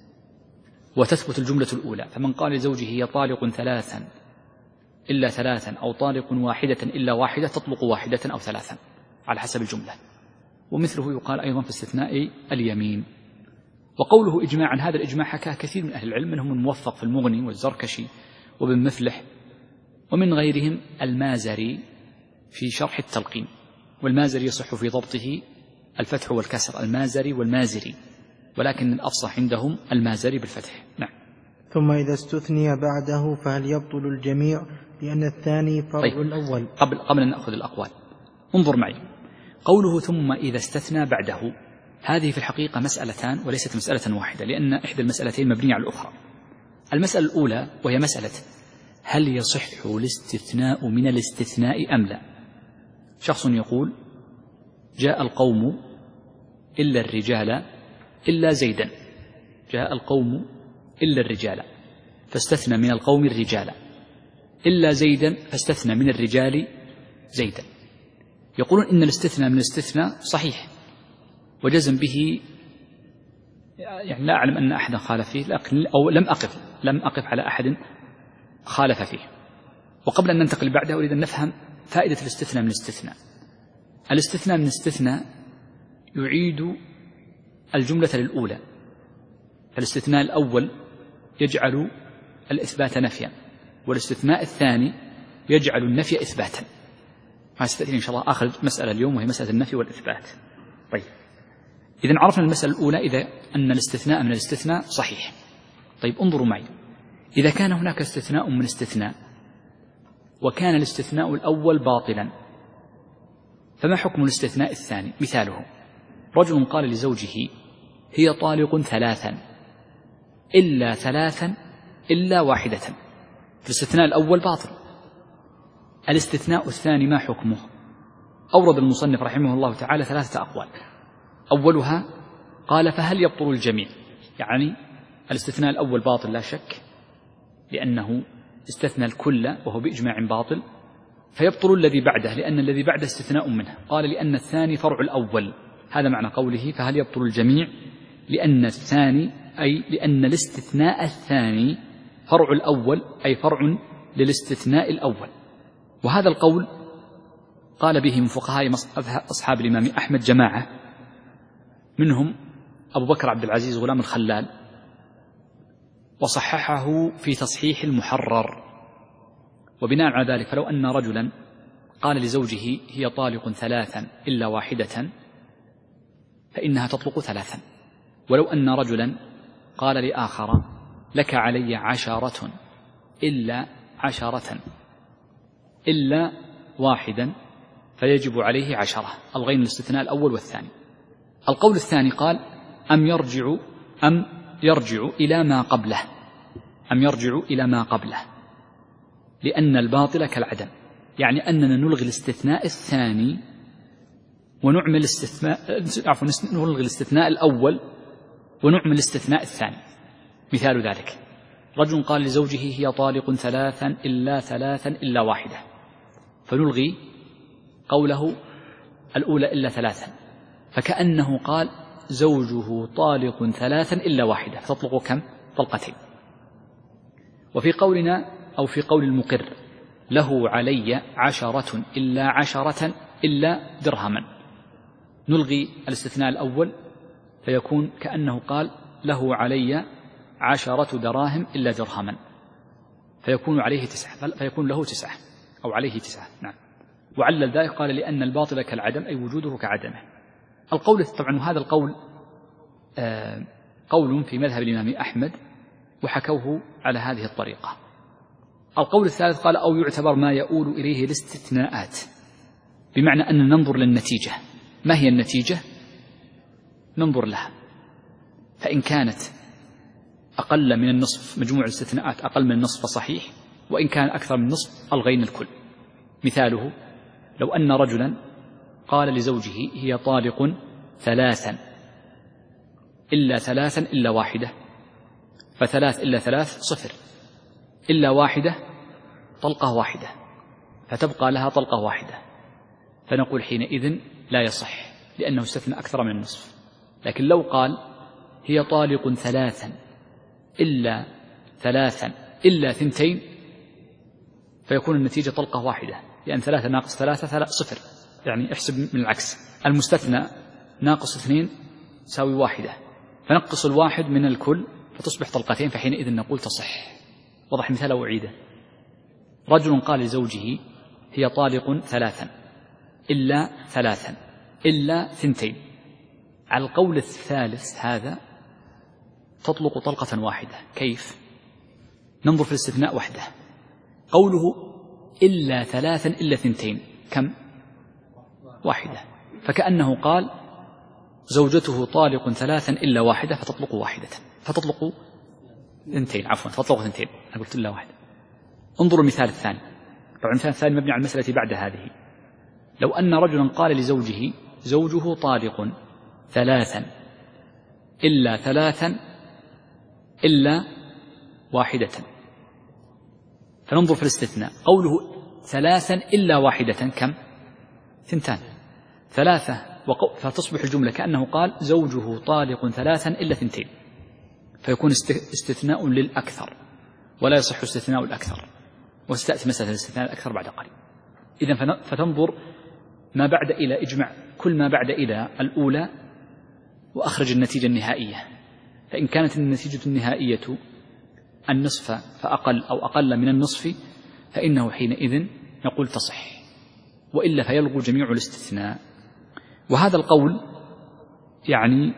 [SPEAKER 2] وتثبت الجملة الأولى، فمن قال لزوجه هي طالق ثلاثا إلا ثلاثا أو طالق واحدة إلا واحدة تطلق واحدة أو ثلاثا على حسب الجملة. ومثله يقال أيضا في استثناء اليمين. وقوله إجماعا، هذا الإجماع حكاه كثير من أهل العلم، منهم الموفق في المغني والزركشي وابن مفلح، ومن غيرهم المازري في شرح التلقين، والمازري يصح في ضبطه الفتح والكسر، المازري والمازري، ولكن الأفصح عندهم المازري بالفتح. نعم.
[SPEAKER 1] ثم إذا استثني بعده فهل يبطل الجميع لأن الثاني فرع
[SPEAKER 2] طيب.
[SPEAKER 1] الأول؟
[SPEAKER 2] قبل, قبل أن نأخذ الأقوال انظر معي، قوله ثم إذا استثنى بعده، هذه في الحقيقة مسألتان وليست مسألة واحدة، لأن إحدى المسألتين مبنية على الأخرى. المسألة الأولى وهي مسألة هل يصح الاستثناء من الاستثناء أم لا. شخص يقول جاء القوم إلا الرجال إلا زيدا، جاء القوم إلا الرجال فاستثنى من القوم الرجال، إلا زيدا فاستثنى من الرجال زيدا. يقولون إن الاستثناء من الاستثناء صحيح وجزم به، يعني لا أعلم أن أحدا خالف فيه، أو لم أقف لم أقف على أحد خالف فيه. وقبل أن ننتقل بعده أريد أن نفهم فائدة الاستثناء من الاستثناء. الاستثناء من الاستثناء يعيد الجملة للأولى، فالاستثناء الأول يجعل الإثبات نفيا، والاستثناء الثاني يجعل النفي إثباتا. ما ستأتي إن شاء الله آخر مسألة اليوم وهي مسألة النفي والإثبات. طيب، إذن عرفنا المسألة الأولى إذا أن الاستثناء من الاستثناء صحيح. طيب انظروا معي، إذا كان هناك استثناء من استثناء وكان الاستثناء الأول باطلا، فما حكم الاستثناء الثاني؟ مثاله رجل قال لزوجه هي طالق ثلاثا إلا ثلاثا إلا واحدة، فالاستثناء الأول باطل. الاستثناء الثاني ما حكمه؟ أورد المصنف رحمه الله تعالى ثلاثة أقوال. أولها قال فهل يبطل الجميع؟ يعني الاستثناء الأول باطل لا شك، لأنه استثنى الكل وهو بإجماع باطل، فيبطل الذي بعده لأن الذي بعده استثناء منه. قال لأن الثاني فرع الأول، هذا معنى قوله فهل يبطل الجميع، لأن الثاني أي لأن الاستثناء الثاني فرع الأول أي فرع للاستثناء الأول. وهذا القول قال به من فقهاء أصحاب الإمام أحمد جماعة، منهم أبو بكر عبد العزيز غلام الخلال، وصححه في تصحيح المحرر. وبناء على ذلك فلو أن رجلا قال لزوجه هي طالق ثلاثا إلا واحدة فإنها تطلق ثلاثا. ولو أن رجلا قال لآخر لك علي عشرة إلا عشرة إلا واحدا فيجب عليه عشرة، الغين الاستثناء الأول والثاني. القول الثاني قال أم يرجع أم يرجع إلى ما قبله، أم يرجع إلى ما قبله، لأن الباطل كالعدم، يعني أننا نلغي الاستثناء الثاني ونعمل استثناء عفوا نلغي الاستثناء الأول ونعمل الاستثناء الثاني. مثال ذلك رجل قال لزوجه هي طالق ثلاثا إلا ثلاثا إلا واحدة، فنلغي قوله الأولى إلا ثلاثا، فكأنه قال زوجه طالق ثلاثا إلا واحدة، فتطلق كم؟ طلقتين. وفي قولنا أو في قول المقر له علي عشرة إلا عشرة إلا درهما، نلغي الاستثناء الأول فيكون كأنه قال له علي عشرة دراهم إلا درهما، فيكون عليه تسعة، فيكون له تسعة أو عليه تسعة. نعم. وعلل ذلك قال لأن الباطل كالعدم أي وجوده كعدمه. القول طبعا وهذا القول آه قول في مذهب الإمام أحمد وحكوه على هذه الطريقة. القول الثالث قال أو يعتبر ما يؤول إليه الاستثناءات، بمعنى أن ننظر للنتيجة، ما هي النتيجة ننظر لها، فإن كانت أقل من النصف مجموع الاستثناءات أقل من النصف فصحيح، وإن كان أكثر من النصف ألغينا الكل. مثاله لو أن رجلا قال لزوجه هي طالق ثلاثا إلا ثلاثا إلا واحدة، فثلاث إلا ثلاث صفر، إلا واحدة طلقة واحدة، فتبقى لها طلقة واحدة، فنقول حينئذ لا يصح لأنه استثنى أكثر من النصف. لكن لو قال هي طالق ثلاثا إلا ثلاثا إلا ثنتين، فيكون النتيجة طلقة واحدة، لأن ثلاثة ناقص ثلاثة ثلاث صفر، يعني احسب من العكس، المستثنى ناقص اثنين تساوي واحدة، فنقص الواحد من الكل فتصبح طلقتين، فحينئذ نقول تصح. وضح مثال وعيده. رجل قال لزوجه هي طالق ثلاثا إلا ثلاثا إلا ثنتين، على القول الثالث هذا تطلق طلقة واحدة. كيف؟ ننظر في الاستثناء وحده. قوله إلا ثلاثا إلا ثنتين كم؟ واحدة، فكأنه قال زوجته طالق ثلاثا إلا واحدة فتطلق واحدة، فتطلق ثنتين، عفوا فتطلق ثنتين، أنا قلت إلا واحدة. انظروا المثال الثاني، طبعا المثال الثاني مبني على المسألة بعد هذه. لو أن رجلا قال لزوجه زوجه طالق ثلاثا إلا ثلاثا إلا واحدة، فننظر في الاستثناء. قوله ثلاثا إلا واحدة كم؟ ثنتان، ثلاثة، فتصبح الجملة كأنه قال زوجه طالق ثلاثا إلا ثنتين، فيكون استثناء للأكثر ولا يصح استثناء الأكثر، وستأتي مسألة الاستثناء الأكثر بعد قليل. إذن فتنظر ما بعد إلى، اجمع كل ما بعد إلى الأولى وأخرج النتيجة النهائية، فإن كانت النتيجة النهائية النصف فأقل أو أقل من النصف فإنه حينئذ نقول تصح، وإلا فيلغو جميع الاستثناء. وهذا القول يعني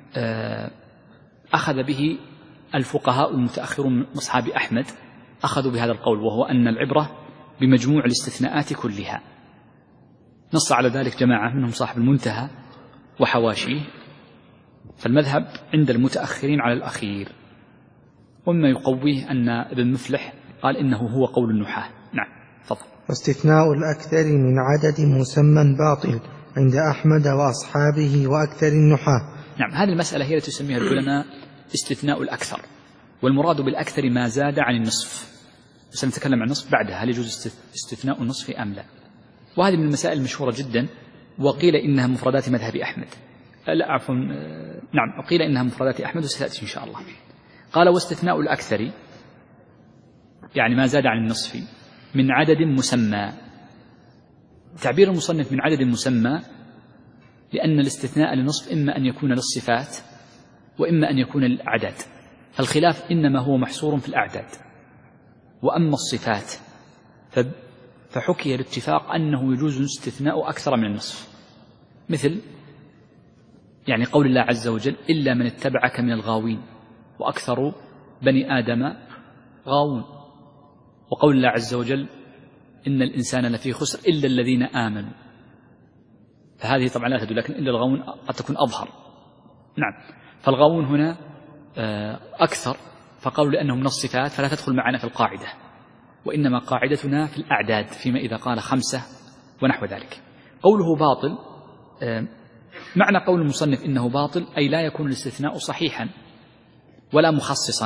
[SPEAKER 2] أخذ به الفقهاء المتأخرون من أصحاب أحمد، أخذوا بهذا القول، وهو أن العبرة بمجموع الاستثناءات كلها. نص على ذلك جماعة منهم صاحب المنتهى وحواشيه، فالمذهب عند المتأخرين على الأخير. ومما يقويه أن ابن مفلح قال إنه هو قول النحاة. نعم تفضل.
[SPEAKER 1] واستثناء الأكثر من عدد مسمى باطل عند أحمد وأصحابه وأكثر النحاة.
[SPEAKER 2] نعم، هذه المسألة هي التي تسميها العلماء استثناء الأكثر، والمراد بالأكثر ما زاد عن النصف، وسنتكلم عن النصف بعدها، هل يجوز استثناء النصف أم لا. وهذه من المسائل المشهورة جدا، وقيل إنها مفردات مذهب أحمد، لا عفوا نعم قيل إنها مفردات أحمد وستأتي إن شاء الله. قال واستثناء الأكثر يعني ما زاد عن النصف من عدد مسمى. تعبير المصنف من عدد مسمى لأن الاستثناء للنصف إما أن يكون للصفات وإما أن يكون للأعداد، الخلاف إنما هو محصور في الأعداد. وأما الصفات فحكي الاتفاق أنه يجوز الاستثناء أكثر من النصف، مثل يعني قول الله عز وجل إلا من اتبعك من الغاوين وأكثر بني آدم غاوون، وقول الله عز وجل إن الإنسان لفي خسر إلا الذين آمنوا، فهذه طبعا لا تدل، لكن إلا الغاوون قد تكون أظهر. نعم، فالغاوون هنا أكثر، فقالوا لأنهم من الصفات فلا تدخل معنا في القاعدة، وإنما قاعدتنا في الأعداد فيما إذا قال خمسة ونحو ذلك. قوله باطل، معنى قول المصنف إنه باطل أي لا يكون الاستثناء صحيحا ولا مخصصا.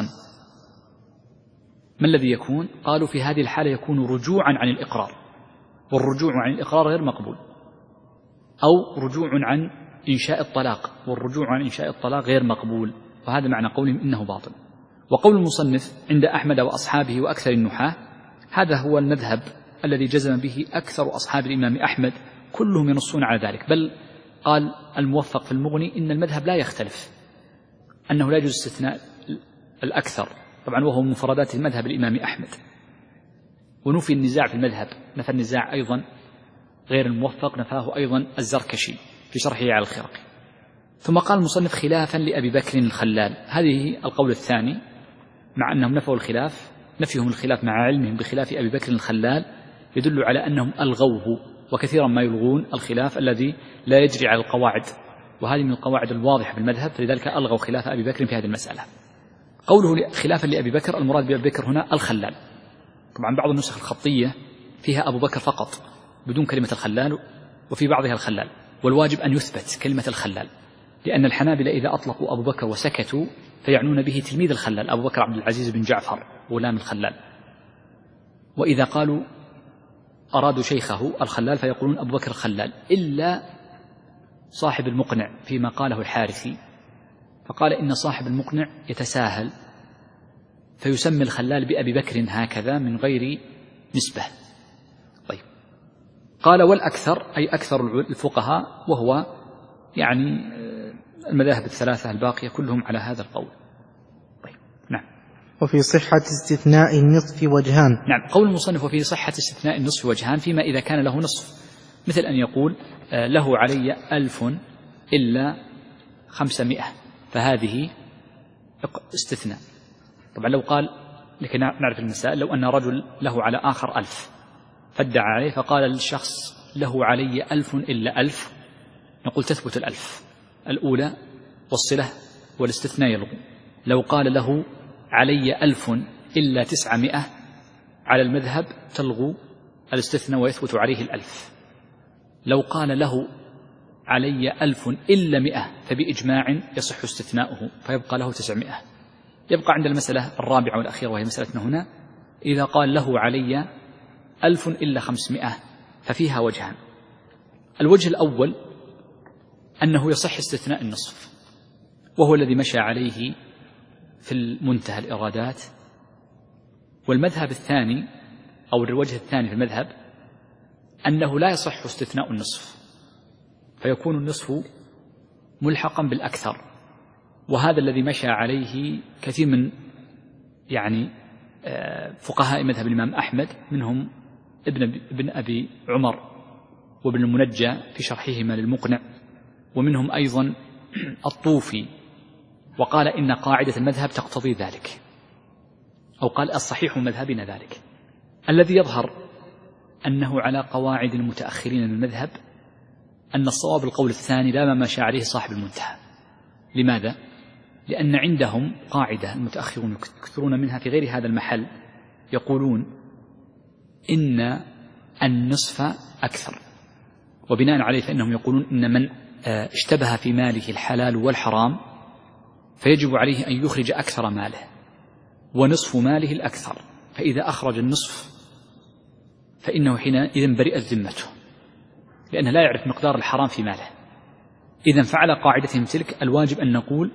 [SPEAKER 2] ما الذي يكون؟ قالوا في هذه الحالة يكون رجوعا عن الإقرار، والرجوع عن الإقرار غير مقبول، أو رجوع عن إنشاء الطلاق، والرجوع عن إنشاء الطلاق غير مقبول، وهذا معنى قولهم إنه باطل. وقول المصنف عند أحمد وأصحابه وأكثر النحاة، هذا هو المذهب الذي جزم به أكثر أصحاب الإمام أحمد، كلهم ينصون على ذلك، بل قال الموفق في المغني إن المذهب لا يختلف، أنه لا يجوز استثناء الأكثر، طبعا وهو مفردات المذهب الإمام أحمد. ونفي النزاع في المذهب، نفى النزاع أيضا غير الموفق نفاه أيضا الزركشي في شرحه على الخرقي. ثم قال المصنف خلافا لأبي بكر الخلال. هذه القول الثاني، مع أنهم نفوا الخلاف، نفيهم الخلاف مع علمهم بخلاف أبي بكر الخلال يدل على أنهم ألغوه، وكثيرا ما يلغون الخلاف الذي لا يجري على القواعد، وهذه من القواعد الواضحة بالمذهب، فلذلك ألغوا خلاف أبي بكر في هذه المسألة. قوله خلافا لأبي بكر، المراد بأبي بكر هنا الخلال. طبعا بعض النسخ الخطية فيها أبو بكر فقط بدون كلمة الخلال، وفي بعضها الخلال، والواجب أن يثبت كلمة الخلال، لأن الحنابلة إذا أطلقوا أبو بكر وسكتوا فيعنون به تلميذ الخلال أبو بكر عبد العزيز بن جعفر غلام الخلال، وإذا قالوا أرادوا شيخه الخلال فيقولون أبو بكر الخلال، إلا صاحب المقنع فيما قاله الحارثي، فقال إن صاحب المقنع يتساهل فيسمي الخلال بأبي بكر هكذا من غير نسبة. طيب، قال والأكثر أي أكثر الفقهاء، وهو يعني المذاهب الثلاثة الباقية كلهم على هذا القول. طيب، نعم.
[SPEAKER 1] وفي صحة استثناء النصف وجهان.
[SPEAKER 2] نعم، قول المصنف وفي صحة استثناء النصف وجهان، فيما إذا كان له نصف، مثل أن يقول له علي ألف إلا خمسمائة، فهذه استثناء. طبعا لو قال، لكي نعرف المسائل، لو أن رجل له على آخر ألف فادعى عليه، فقال للشخص له علي ألف إلا ألف، نقول تثبت الألف الأولى والصلة والاستثناء يلغو. لو قال له علي ألف إلا تسعمائة، على المذهب تلغو الاستثناء ويثبت عليه الألف. لو قال له علي ألف إلا مئة، فبإجماع يصح استثناؤه فيبقى له تسعمائة. يبقى عند المسألة الرابعة والأخيرة وهي مسألتنا هنا، إذا قال له علي ألف إلا خمسمائة ففيها وجهان. الوجه الأول أنه يصح استثناء النصف، وهو الذي مشى عليه في المنتهى الإرادات. والمذهب الثاني أو الوجه الثاني في المذهب أنه لا يصح استثناء النصف، فيكون النصف ملحقا بالأكثر، وهذا الذي مشى عليه كثير من يعني فقهاء مذهب الإمام أحمد، منهم ابن ابن أبي عمر وابن المنجى في شرحهما للمقنع، ومنهم أيضا الطوفي، وقال إن قاعدة المذهب تقتضي ذلك، أو قال الصحيح من مذهبنا ذلك. الذي يظهر أنه على قواعد المتأخرين من المذهب، أن الصواب القول الثاني لا ما مشى عليه صاحب المنتهى. لماذا؟ لأن عندهم قاعدة المتأخرون يكثرون منها في غير هذا المحل، يقولون إن النصف أكثر، وبناء عليه فإنهم يقولون إن من اشتبه في ماله الحلال والحرام فيجب عليه أن يخرج أكثر ماله، ونصف ماله الأكثر، فإذا أخرج النصف فإنه حينئذ برئت ذمته، لأنه لا يعرف مقدار الحرام في ماله. إذن فعلى قاعدتهم تلك الواجب أن نقول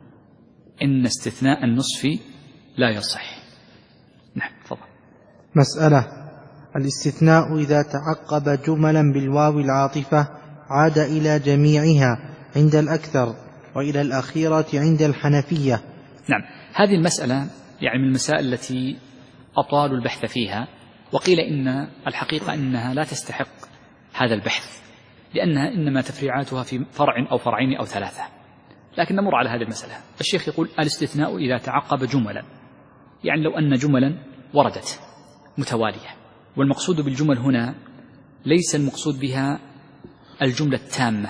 [SPEAKER 2] إن استثناء النصف لا يصح. نعم، تفضل.
[SPEAKER 1] مسألة: الاستثناء إذا تعقب جملا بالواو العاطفة عاد إلى جميعها عند الأكثر، وإلى الأخيرة عند الحنفية.
[SPEAKER 2] نعم، هذه المسألة يعني من المسائل التي أطالوا البحث فيها، وقيل إن الحقيقة أنها لا تستحق هذا البحث، لأنها إنما تفريعاتها في فرع أو فرعين أو ثلاثة. لكن نمر على هذه المسألة. الشيخ يقول الاستثناء إذا تعقب جملا، يعني لو أن جملا وردت متوالية، والمقصود بالجمل هنا ليس المقصود بها الجملة التامة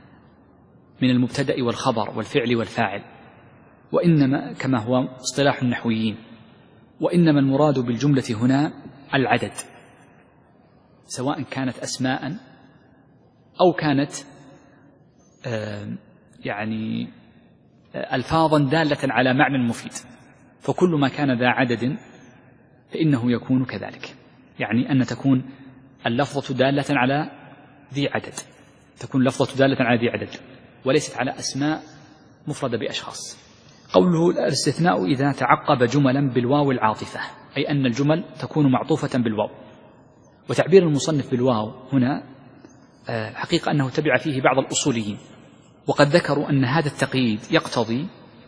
[SPEAKER 2] من المبتدأ والخبر والفعل والفاعل، وإنما كما هو اصطلاح النحويين، وإنما المراد بالجملة هنا العدد، سواء كانت أسماء أو كانت آه يعني آه ألفاظا دالة على معنى مفيد، فكل ما كان ذا عدد فإنه يكون كذلك، يعني أن تكون اللفظة دالة على ذي عدد، تكون لفظة دالة على ذي عدد وليست على أسماء مفردة بأشخاص. قوله الاستثناء إذا تعقب جملا بالواو العاطفة، أي أن الجمل تكون معطوفة بالواو. وتعبير المصنف بالواو هنا حقيقة أنه تبع فيه بعض الأصوليين، وقد ذكروا أن هذا التقييد يقتضي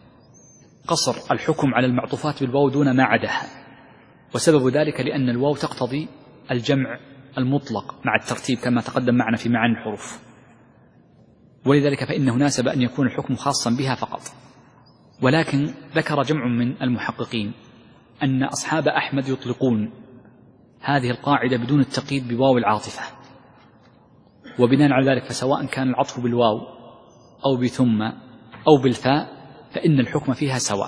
[SPEAKER 2] قصر الحكم على المعطوفات بالواو دون ما عداها، وسبب ذلك لأن الواو تقتضي الجمع المطلق مع الترتيب كما تقدم معنا في معاني الحروف. ولذلك فإنه ناسب أن يكون الحكم خاصا بها فقط. ولكن ذكر جمع من المحققين أن أصحاب أحمد يطلقون هذه القاعدة بدون التقييد بواو العاطفة، وبناء على ذلك فسواء كان العطف بالواو أو بثم أو بالفاء فإن الحكم فيها سواء.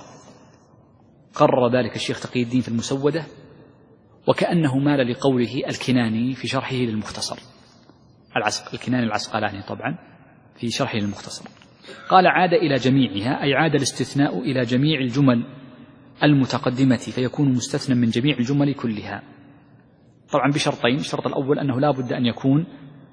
[SPEAKER 2] قرر ذلك الشيخ تقي الدين في المسودة، وكأنه مال لقوله الكناني في شرحه للمختصر، العسق الكناني العسقلاني طبعا في شرحه للمختصر، قال عاد إلى جميعها، أي عاد الاستثناء إلى جميع الجمل المتقدمة فيكون مستثنى من جميع الجمل كلها، طبعا بشرطين. الشرط الأول أنه لا بد أن يكون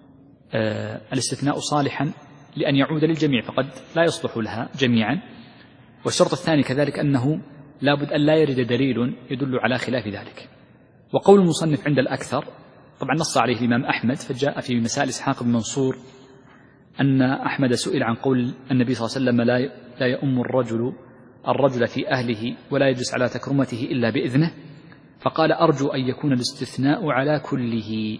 [SPEAKER 2] آه الاستثناء صالحا لأن يعود للجميع، فقد لا يصلح لها جميعا. والشرط الثاني كذلك أنه لا بد أن لا يرد دليل يدل على خلاف ذلك. وقول المصنف عند الأكثر طبعا نص عليه الإمام أحمد، فجاء في مسائل إسحاق بن منصور أن أحمد سئل عن قول النبي صلى الله عليه وسلم لا لا يؤم الرجل الرجل في أهله ولا يجلس على تكرمته إلا بإذنه، فقال أرجو أن يكون الاستثناء على كله،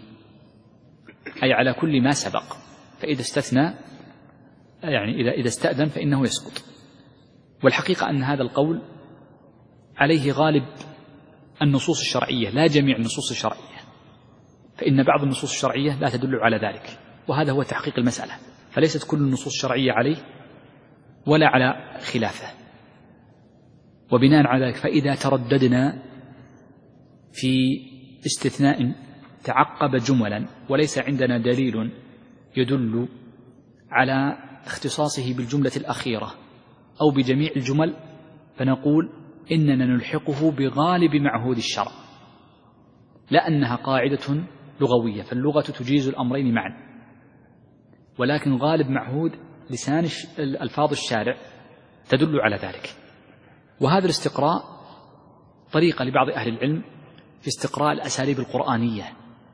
[SPEAKER 2] أي على كل ما سبق، فإذا استثنى يعني إذا إذا استأذن فإنه يسقط. والحقيقة أن هذا القول عليه غالب النصوص الشرعية لا جميع النصوص الشرعية، فإن بعض النصوص الشرعية لا تدل على ذلك، وهذا هو تحقيق المسألة، فليست كل النصوص الشرعية عليه ولا على خلافه. وبناء على ذلك فإذا ترددنا في استثناء تعقب جملا وليس عندنا دليل يدل على اختصاصه بالجملة الأخيرة أو بجميع الجمل، فنقول إننا نلحقه بغالب معهود الشرع، لأنها قاعدة لغوية، فاللغة تجيز الأمرين معا، ولكن غالب معهود لسان الألفاظ الشارع تدل على ذلك. وهذا الاستقراء طريقة لبعض أهل العلم في استقراء الأساليب القرآنية،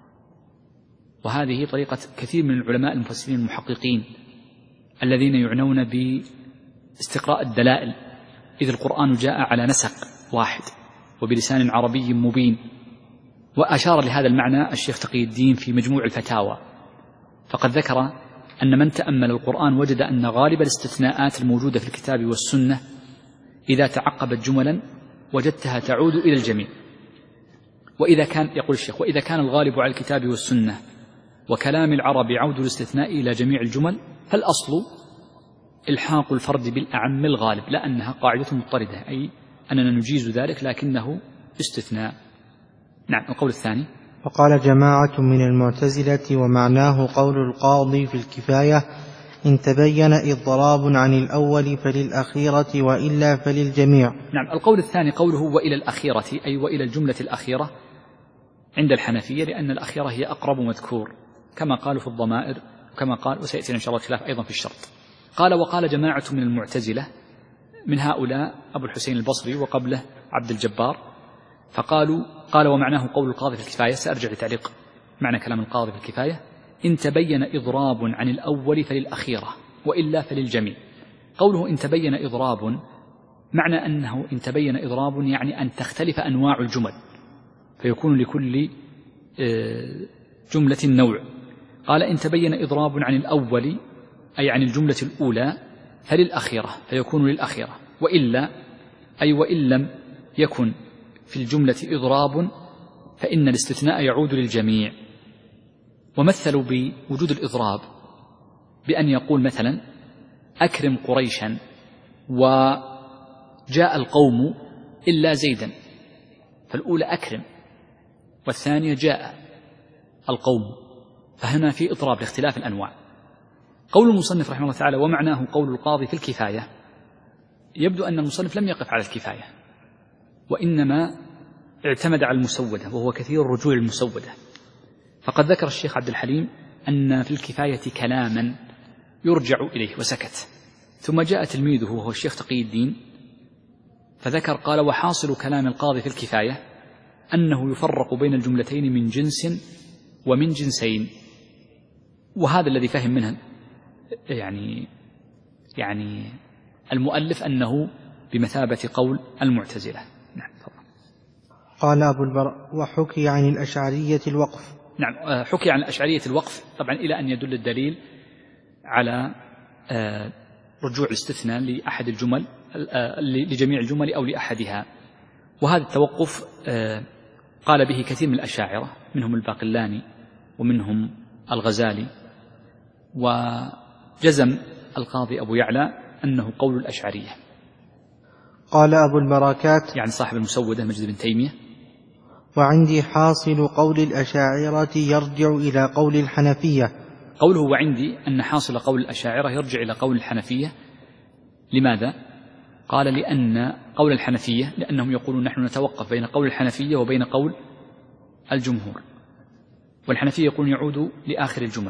[SPEAKER 2] وهذه طريقة كثير من العلماء المفسرين المحققين الذين يعنون باستقراء الدلائل، إذ القرآن جاء على نسق واحد وبلسان عربي مبين. وأشار لهذا المعنى الشيخ تقي الدين في مجموع الفتاوى، فقد ذكر أن من تأمل القرآن وجد أن غالب الاستثناءات الموجودة في الكتاب والسنة إذا تعقبت جملا وجدتها تعود إلى الجميع. وإذا كان يقول الشيخ وإذا كان الغالب على الكتاب والسنة وكلام العرب عود الاستثناء إلى جميع الجمل، فالأصل إلحاق الفرد بالأعم الغالب، لأنها قاعدة مضطردة، أي أننا نجيز ذلك لكنه استثناء. نعم. القول الثاني
[SPEAKER 1] وقال جماعة من المعتزلة ومعناه قول القاضي في الكفاية إن تبين إضراب عن الأول فللأخيرة وإلا فللجميع.
[SPEAKER 2] نعم. القول الثاني قوله وإلى الأخيرة، أي وإلى الجملة الأخيرة عند الحنفية، لأن الأخيرة هي أقرب مذكور كما قالوا في الضمائر، وكما قال وسيأتي إن شاء الله الخلاف أيضا في الشرط. قال وقال جماعة من المعتزلة، من هؤلاء أبو الحسين البصري وقبله عبد الجبار، فقالوا قال ومعناه قول القاضي في الكفاية. سأرجع لتعليق معنى كلام القاضي في الكفاية: إن تبين إضراب عن الأول فللأخيرة وإلا فللجميع. قوله إن تبين إضراب معنى أنه إن تبين إضراب يعني أن تختلف أنواع الجمل، فيكون لكل جملة نوع. قال إن تبين إضراب عن الأول أي عن الجملة الأولى فللأخيرة، فيكون للأخيرة، وإلا أي وإن لم يكن في الجملة إضراب فإن الاستثناء يعود للجميع. ومثلوا بوجود الإضراب بأن يقول مثلا أكرم قريشا وجاء القوم إلا زيدا، فالأولى أكرم والثانية جاء القوم، فهنا في إضراب لاختلاف الأنواع. قول المصنف رحمه الله تعالى ومعناه قول القاضي في الكفاية، يبدو أن المصنف لم يقف على الكفاية، وإنما اعتمد على المسودة، وهو كثير الرجوع المسودة. فقد ذكر الشيخ عبد الحليم أن في الكفاية كلاما يرجع إليه وسكت، ثم جاء تلميذه وهو الشيخ تقي الدين فذكر قال وحاصل كلام القاضي في الكفاية أنه يفرق بين الجملتين من جنس ومن جنسين. وهذا الذي فهم منه يعني يعني المؤلف أنه بمثابة قول المعتزلة. نعم.
[SPEAKER 1] قال أبو البراء وحكي عن الأشعرية الوقف.
[SPEAKER 2] نعم. حكي عن الأشعرية الوقف طبعا إلى أن يدل الدليل على رجوع الاستثناء لأحد الجمل لجميع الجمل أو لأحدها. وهذا التوقف قال به كثير من الأشاعرة، منهم الباقلاني ومنهم الغزالي، وجزم القاضي أبو يعلى أنه قول الأشعرية.
[SPEAKER 1] قال أبو البركات
[SPEAKER 2] يعني صاحب المسودة مجد بن تيمية:
[SPEAKER 1] وعندي حاصل قول الأشاعرة يرجع إلى قول الحنفية.
[SPEAKER 2] قوله وعندي أن حاصل قول الأشاعرة يرجع إلى قول الحنفية. لماذا؟ قال لأن قول الحنفية لأنهم يقولون نحن نتوقف بين قول الحنفية وبين قول الجمهور، والحنفية يقولون يعود لآخر الجمل،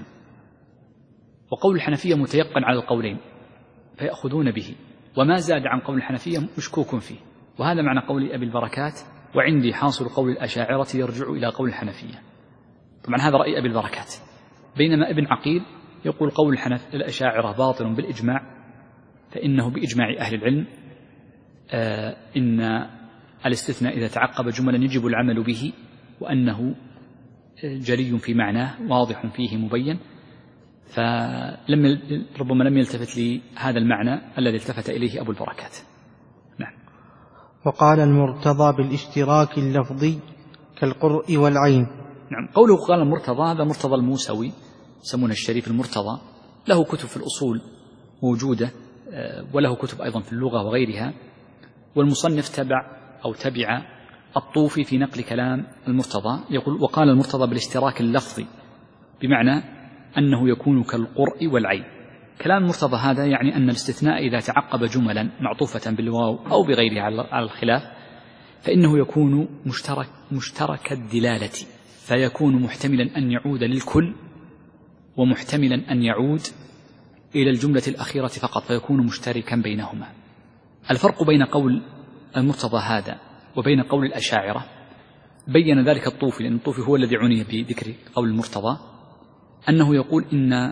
[SPEAKER 2] وقول الحنفية متيقن على القولين فيأخذون به، وما زاد عن قول الحنفية مشكوك فيه. وهذا معنى قول أبي البركات: وعندي حاصل قول الأشاعرة يرجع إلى قول الحنفية. طبعا هذا رأي أبي البركات، بينما ابن عقيل يقول قول الحنف الأشاعرة باطل بالإجماع، فإنه بإجماع أهل العلم آه إن الاستثناء إذا تعقب جملا يجب العمل به، وأنه جلي في معناه واضح فيه مبين، فلم ربما لم يلتفت لهذا المعنى الذي التفت إليه أبو البركات. نعم.
[SPEAKER 1] وقال المرتضى بالاشتراك اللفظي كالقرء والعين.
[SPEAKER 2] نعم. قوله قال المرتضى هذا مرتضى الموسوي، يسمونه الشريف المرتضى، له كتب في الأصول موجودة، وله كتب أيضا في اللغة وغيرها، والمصنف تبع أو تبع الطوفي في نقل كلام المرتضى. يقول وقال المرتضى بالاشتراك اللفظي، بمعنى أنه يكون كالقرء والعين. كلام المرتضى هذا يعني أن الاستثناء إذا تعقب جملا معطوفة بالواو أو بغيرها على الخلاف فإنه يكون مشترك مشترك الدلالة، فيكون محتملا أن يعود للكل ومحتملا أن يعود إلى الجملة الأخيرة فقط، فيكون مشتركا بينهما. الفرق بين قول المرتضى هذا وبين قول الأشاعرة بين ذلك الطوفي، لأن الطوفي هو الذي عني بذكر قول المرتضى، أنه يقول إن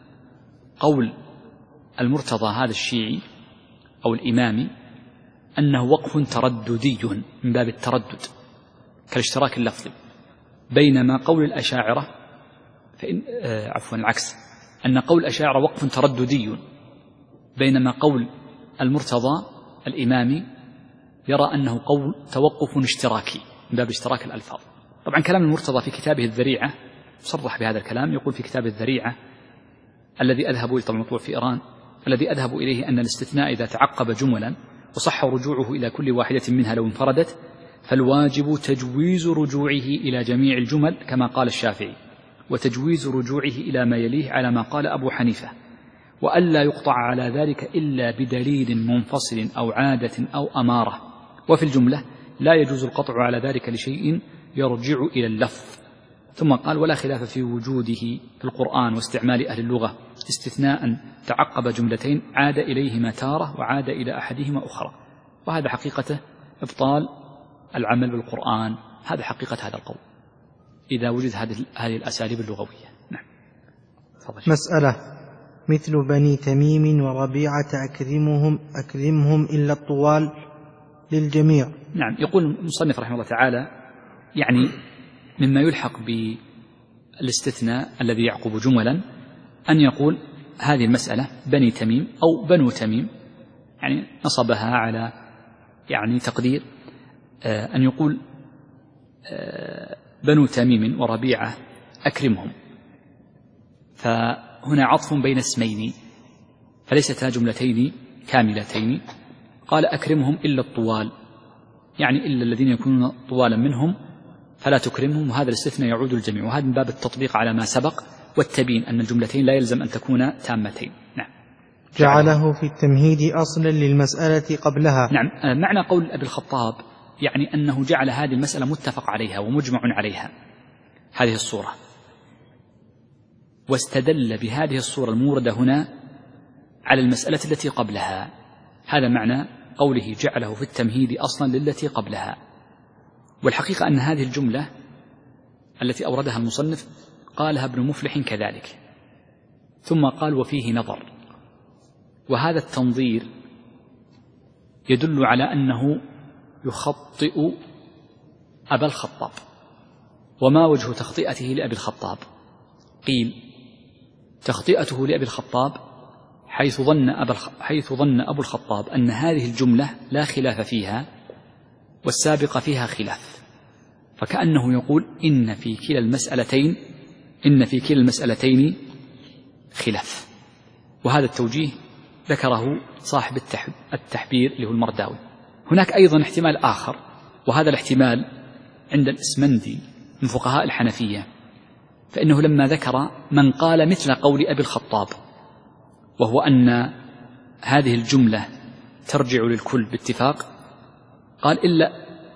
[SPEAKER 2] قول المرتضى هذا الشيعي أو الإمامي أنه وقف ترددي من باب التردد كالاشتراك اللفظي، بينما قول الأشاعرة فإن آه عفوا العكس، أن قول الأشاعرة وقف ترددي، بينما قول المرتضى الإمامي يرى أنه قول توقف اشتراكي من باب اشتراك الألفاظ. طبعا كلام المرتضى في كتابه الذريعة صرح بهذا الكلام، يقول في كتاب الذريعة الذي أذهب إليه، طبعا مطبوع في إيران، الذي أذهب إليه أن الاستثناء إذا تعقب جملا وصح رجوعه إلى كل واحدة منها لو انفردت فالواجب تجويز رجوعه إلى جميع الجمل كما قال الشافعي، وتجويز رجوعه إلى ما يليه على ما قال أبو حنيفة، وألا يقطع على ذلك إلا بدليل منفصل أو عادة أو أمارة. وفي الجملة لا يجوز القطع على ذلك لشيء يرجع إلى اللفظ. ثم قال ولا خلاف في وجوده في القرآن واستعمال أهل اللغة استثناء تعقب جملتين عاد إليهما تارة وعاد إلى أحدهما أخرى، وهذا حقيقته إبطال العمل بالقرآن، هذا حقيقة هذا القول إذا وجد هذه الأساليب اللغوية. نعم.
[SPEAKER 1] مسألة مثل بني تميم وربيعة أكرمهم أكرمهم إلا الطوال للجميع.
[SPEAKER 2] نعم. يقول المصنف رحمه الله تعالى يعني مما يلحق بالاستثناء الذي يعقب جملا أن يقول هذه المسألة بني تميم أو بنو تميم، يعني نصبها على يعني تقدير أن يقول بنو تميم وربيعة أكرمهم، فهنا عطف بين اسمين فليستا جملتين كاملتين. قال أكرمهم إلا الطوال، يعني إلا الذين يكونون طوالا منهم فلا تكرمهم، وهذا الاستثناء يعود الجميع، وهذا من باب التطبيق على ما سبق والتبيين أن الجملتين لا يلزم أن تكون تامتين. نعم.
[SPEAKER 1] جعله في التمهيد أصلا للمسألة قبلها.
[SPEAKER 2] نعم. معنى قول أبي الخطاب يعني أنه جعل هذه المسألة متفق عليها ومجمع عليها، هذه الصورة، واستدل بهذه الصورة الموردة هنا على المسألة التي قبلها. هذا معنى قوله جعله في التمهيد أصلا للتي قبلها. والحقيقة أن هذه الجملة التي أوردها المصنف قالها ابن مفلح كذلك، ثم قال وفيه نظر، وهذا التنظير يدل على أنه يخطئ أبا الخطاب. وما وجه تخطئته لأبي الخطاب؟ قيل تخطئته لأبي الخطاب حيث ظن, أبا حيث ظن أبو الخطاب أن هذه الجملة لا خلاف فيها والسابقة فيها خلاف، فكأنه يقول إن في كلا المسألتين إن في كلا المسألتين خلاف. وهذا التوجيه ذكره صاحب التحبير اللي هو المرداوي. هناك أيضا احتمال آخر، وهذا الاحتمال عند الإسمندي من فقهاء الحنفية، فإنه لما ذكر من قال مثل قول أبي الخطاب، وهو أن هذه الجملة ترجع للكل باتفاق، قال إلا,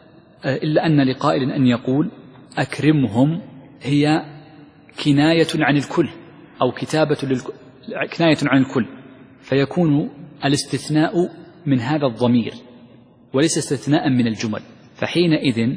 [SPEAKER 2] إلا أن لقائل أن يقول أكرمهم هي كناية عن الكل أو كتابة للكل، كناية عن الكل، فيكون الاستثناء من هذا الضمير وليس استثناء من الجمل، فحينئذ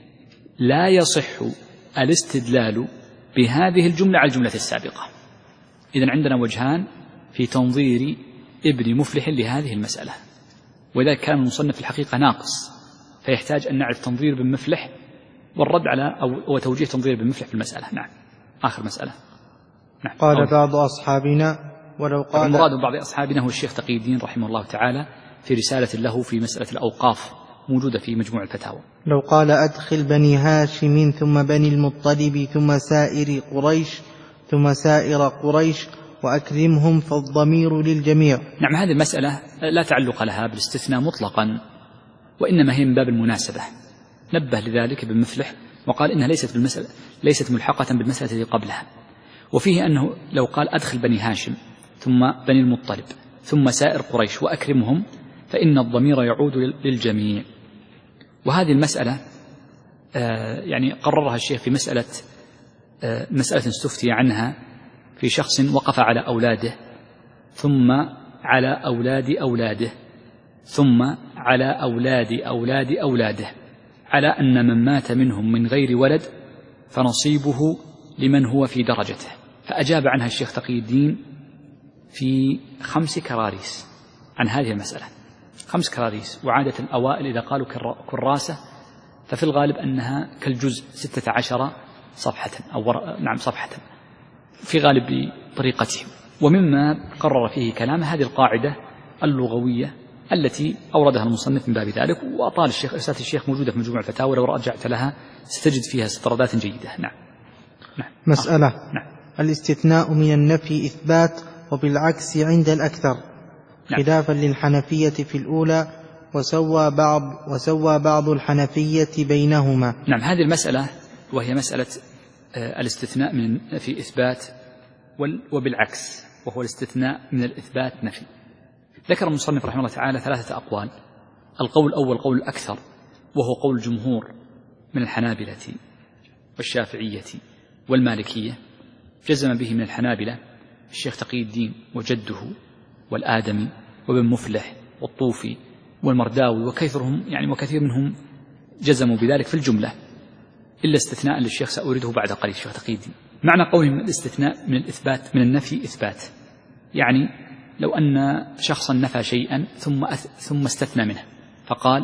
[SPEAKER 2] لا يصح الاستدلال بهذه الجملة على الجملة السابقة. إذن عندنا وجهان في تنظير ابن مفلح لهذه المسألة، وإذا كان المصنف الحقيقة ناقص فيحتاج أن نعرف تنظير ابن مفلح والرد على أو وتوجيه تنظير ابن مفلح في المسألة. نعم. آخر مسألة.
[SPEAKER 1] نعم. قال أوه. بعض أصحابنا ولو قال
[SPEAKER 2] المراد بعض أصحابنا هو الشيخ تقي الدين رحمه الله تعالى في رسالة له في مسألة الأوقاف موجودة في مجموع الفتاوى.
[SPEAKER 1] لو قال أدخل بني هاشم ثم بني المطلب ثم سائر قريش ثم سائر قريش وأكرمهم فالضمير للجميع.
[SPEAKER 2] نعم. هذه المسألة لا تعلق لها بالاستثناء مطلقا، وإنما هي من باب المناسبة، نبه لذلك ابن مفلح وقال إنها ليست بالمسألة ليست ملحقة بالمسألة التي قبلها. وفيه أنه لو قال أدخل بني هاشم ثم بني المطلب ثم سائر قريش وأكرمهم فإن الضمير يعود للجميع. وهذه المسألة آه يعني قررها الشيخ في مسألة آه مسألة استفتي عنها في شخص وقف على أولاده ثم على أولاد أولاده ثم على أولاد أولاد أولاده على أن من مات منهم من غير ولد فنصيبه لمن هو في درجته، فأجاب عنها الشيخ تقي الدين في خمس كراريس عن هذه المسألة، خمس كراريس. وعادة الأوائل إذا قالوا كراسة ففي الغالب أنها كالجزء ستة عشر صفحة أو نعم صفحة في غالب طريقتهم. ومما قرر فيه كلامه هذه القاعدة اللغوية التي أوردها المصنف من باب ذلك، وأطال الشيخ رسالة الشيخ موجودة في مجموع الفتاوى، لو رجعت لها ستجد فيها استطرادات جيدة. نعم. نعم.
[SPEAKER 1] مسألة.
[SPEAKER 2] آه. نعم.
[SPEAKER 1] الاستثناء من النفي إثبات وبالعكس عند الأكثر، نعم. خلافا للحنفية في الأولى وسوى بعض وسوى بعض الحنفية بينهما.
[SPEAKER 2] نعم. هذه المسألة وهي مسألة الاستثناء من النفي إثبات وبالعكس، وهو الاستثناء من الإثبات نفي. ذكر المصنف رحمه الله تعالى ثلاثة أقوال. القول الأول قول الأكثر، وهو قول الجمهور من الحنابلة والشافعية والمالكية، جزم به من الحنابلة الشيخ تقي الدين وجده والآدمي وابن مفلح والطوفي والمرداوي وكثرهم يعني وكثير منهم جزموا بذلك في الجملة، إلا استثناء للشيخ سأورده بعد قليل الشيخ تقي الدين. معنى قوله من الاستثناء من الإثبات من النفي إثبات، يعني لو أن شخصا نفى شيئا ثم ثم استثنى منه فقال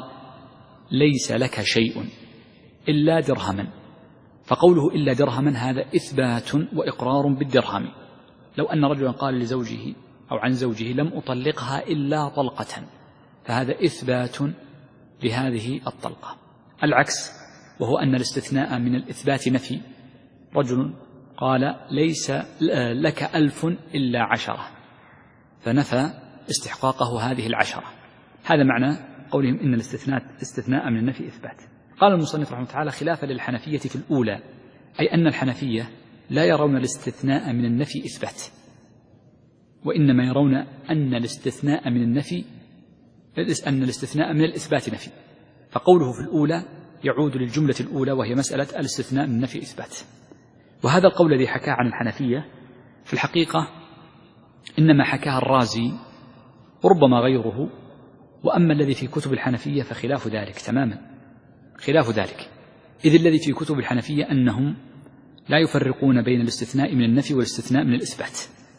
[SPEAKER 2] ليس لك شيء إلا درهما، فقوله إلا درهما هذا إثبات وإقرار بالدرهم. لو أن رجلا قال لزوجه أو عن زوجه لم أطلقها إلا طلقة، فهذا إثبات لهذه الطلقة. العكس وهو أن الاستثناء من الإثبات نفي، رجل قال ليس لك ألف إلا عشرة، فنفى استحقاقه هذه العشرة. هذا معنى قولهم إن الاستثناء استثناء من النفي إثبات. قال المصنف رحمه الله تعالى خلافا للحنفية في الأولى، أي أن الحنفية لا يرون الاستثناء من النفي إثبات، وإنما يرون أن الاستثناء من النفي أن الاستثناء من الإثبات نفي، فقوله في الأولى يعود للجملة الأولى وهي مسألة الاستثناء من النفي إثبات. وهذا القول الذي حكاه عن الحنفية في الحقيقة إنما حكاه الرازي ربما غيره، وأما الذي في كتب الحنفية فخلاف ذلك تماما، خلاف ذلك، إذ الذي في كتب الحنفية أنهم لا يفرقون بين الاستثناء من النفي والاستثناء من الإثبات،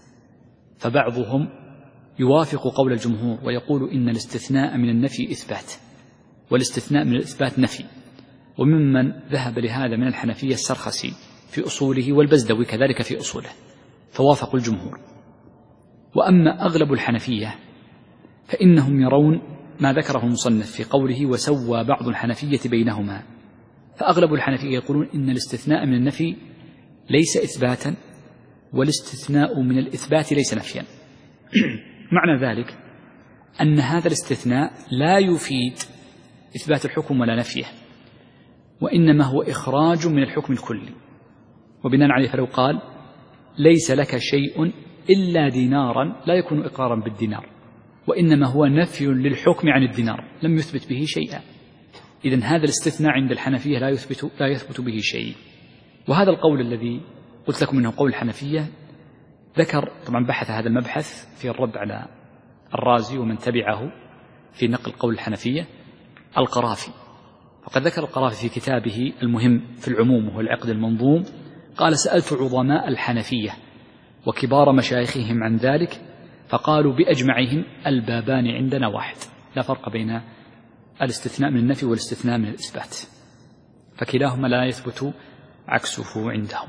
[SPEAKER 2] فبعضهم يوافق قول الجمهور ويقول إن الاستثناء من النفي إثبات والاستثناء من الإثبات نفي. وممن ذهب لهذا من الحنفية السرخسي في أصوله والبزدوي كذلك في أصوله، فوافقوا الجمهور. وأما أغلب الحنفية فإنهم يرون ما ذكره المصنف في قوله وسوى بعض الحنفية بينهما، فأغلب الحنفية يقولون إن الاستثناء من النفي ليس إثباتا والاستثناء من الإثبات ليس نفيا. معنى ذلك أن هذا الاستثناء لا يفيد إثبات الحكم ولا نفيه، وإنما هو إخراج من الحكم الكلي. وبناء عليه فلو قال ليس لك شيء إلا دينارا لا يكون إقرارا بالدينار، وإنما هو نفي للحكم عن الدينار لم يثبت به شيئا. إذن هذا الاستثناء عند الحنفية لا يثبت, لا يثبت به شيء. وهذا القول الذي قلت لكم إنه قول الحنفية ذكر طبعا بحث هذا المبحث في الرد على الرازي ومن تبعه في نقل قول الحنفية القرافي. فقد ذكر القرافي في كتابه المهم في العموم وهو العقد المنظوم قال سألت عظماء الحنفية وكبار مشايخهم عن ذلك فقالوا بأجمعهم البابان عندنا واحد، لا فرق بين الاستثناء من النفي والاستثناء من الإثبات، فكلاهما لا يثبت عكسه عندهم.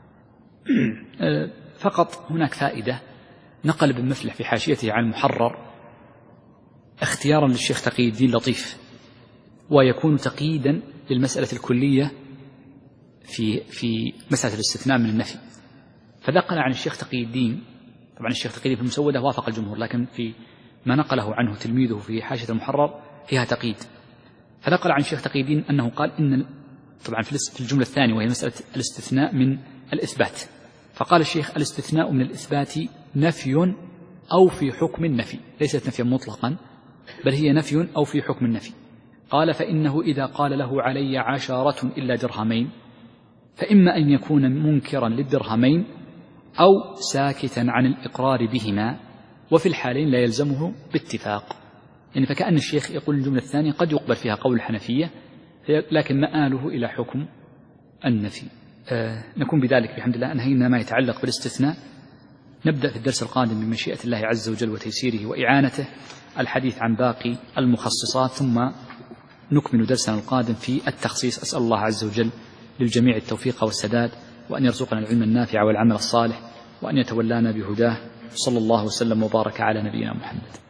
[SPEAKER 2] فقط هناك فائدة، نقل ابن مفلح في حاشيته عن المحرر اختيارا للشيخ تقي الدين لطيف، ويكون تقييدا للمسألة الكلية في في مسألة الاستثناء من النفي. فنقل عن الشيخ تقي الدين، طبعا الشيخ تقي الدين في المسودة وافق الجمهور، لكن في ما نقله عنه تلميذه في حاشية المحرر فيها تقييد. فنقل عن الشيخ تقي الدين أنه قال إن طبعا في الجملة الثانية وهي مسألة الاستثناء من الإثبات، فقال الشيخ الاستثناء من الإثبات نفي أو في حكم النفي، ليست نفيا مطلقا بل هي نفي أو في حكم النفي. قال فإنه إذا قال له علي عشرة إلا درهمين فإما أن يكون منكرا للدرهمين أو ساكتا عن الإقرار بهما، وفي الحالين لا يلزمه باتفاق. يعني فكأن الشيخ يقول الجملة الثانية قد يقبل فيها قول الحنفية لكن مآله إلى حكم النفي. آه نكون بذلك بحمد الله أنهينا ما يتعلق بالاستثناء. نبدأ في الدرس القادم بمشيئة الله عز وجل وتيسيره وإعانته الحديث عن باقي المخصصات، ثم نكمل درسنا القادم في التخصيص. أسأل الله عز وجل للجميع التوفيق والسداد، وأن يرزقنا العلم النافع والعمل الصالح، وأن يتولانا بهداه. صلى الله وسلم وبارك على نبينا محمد.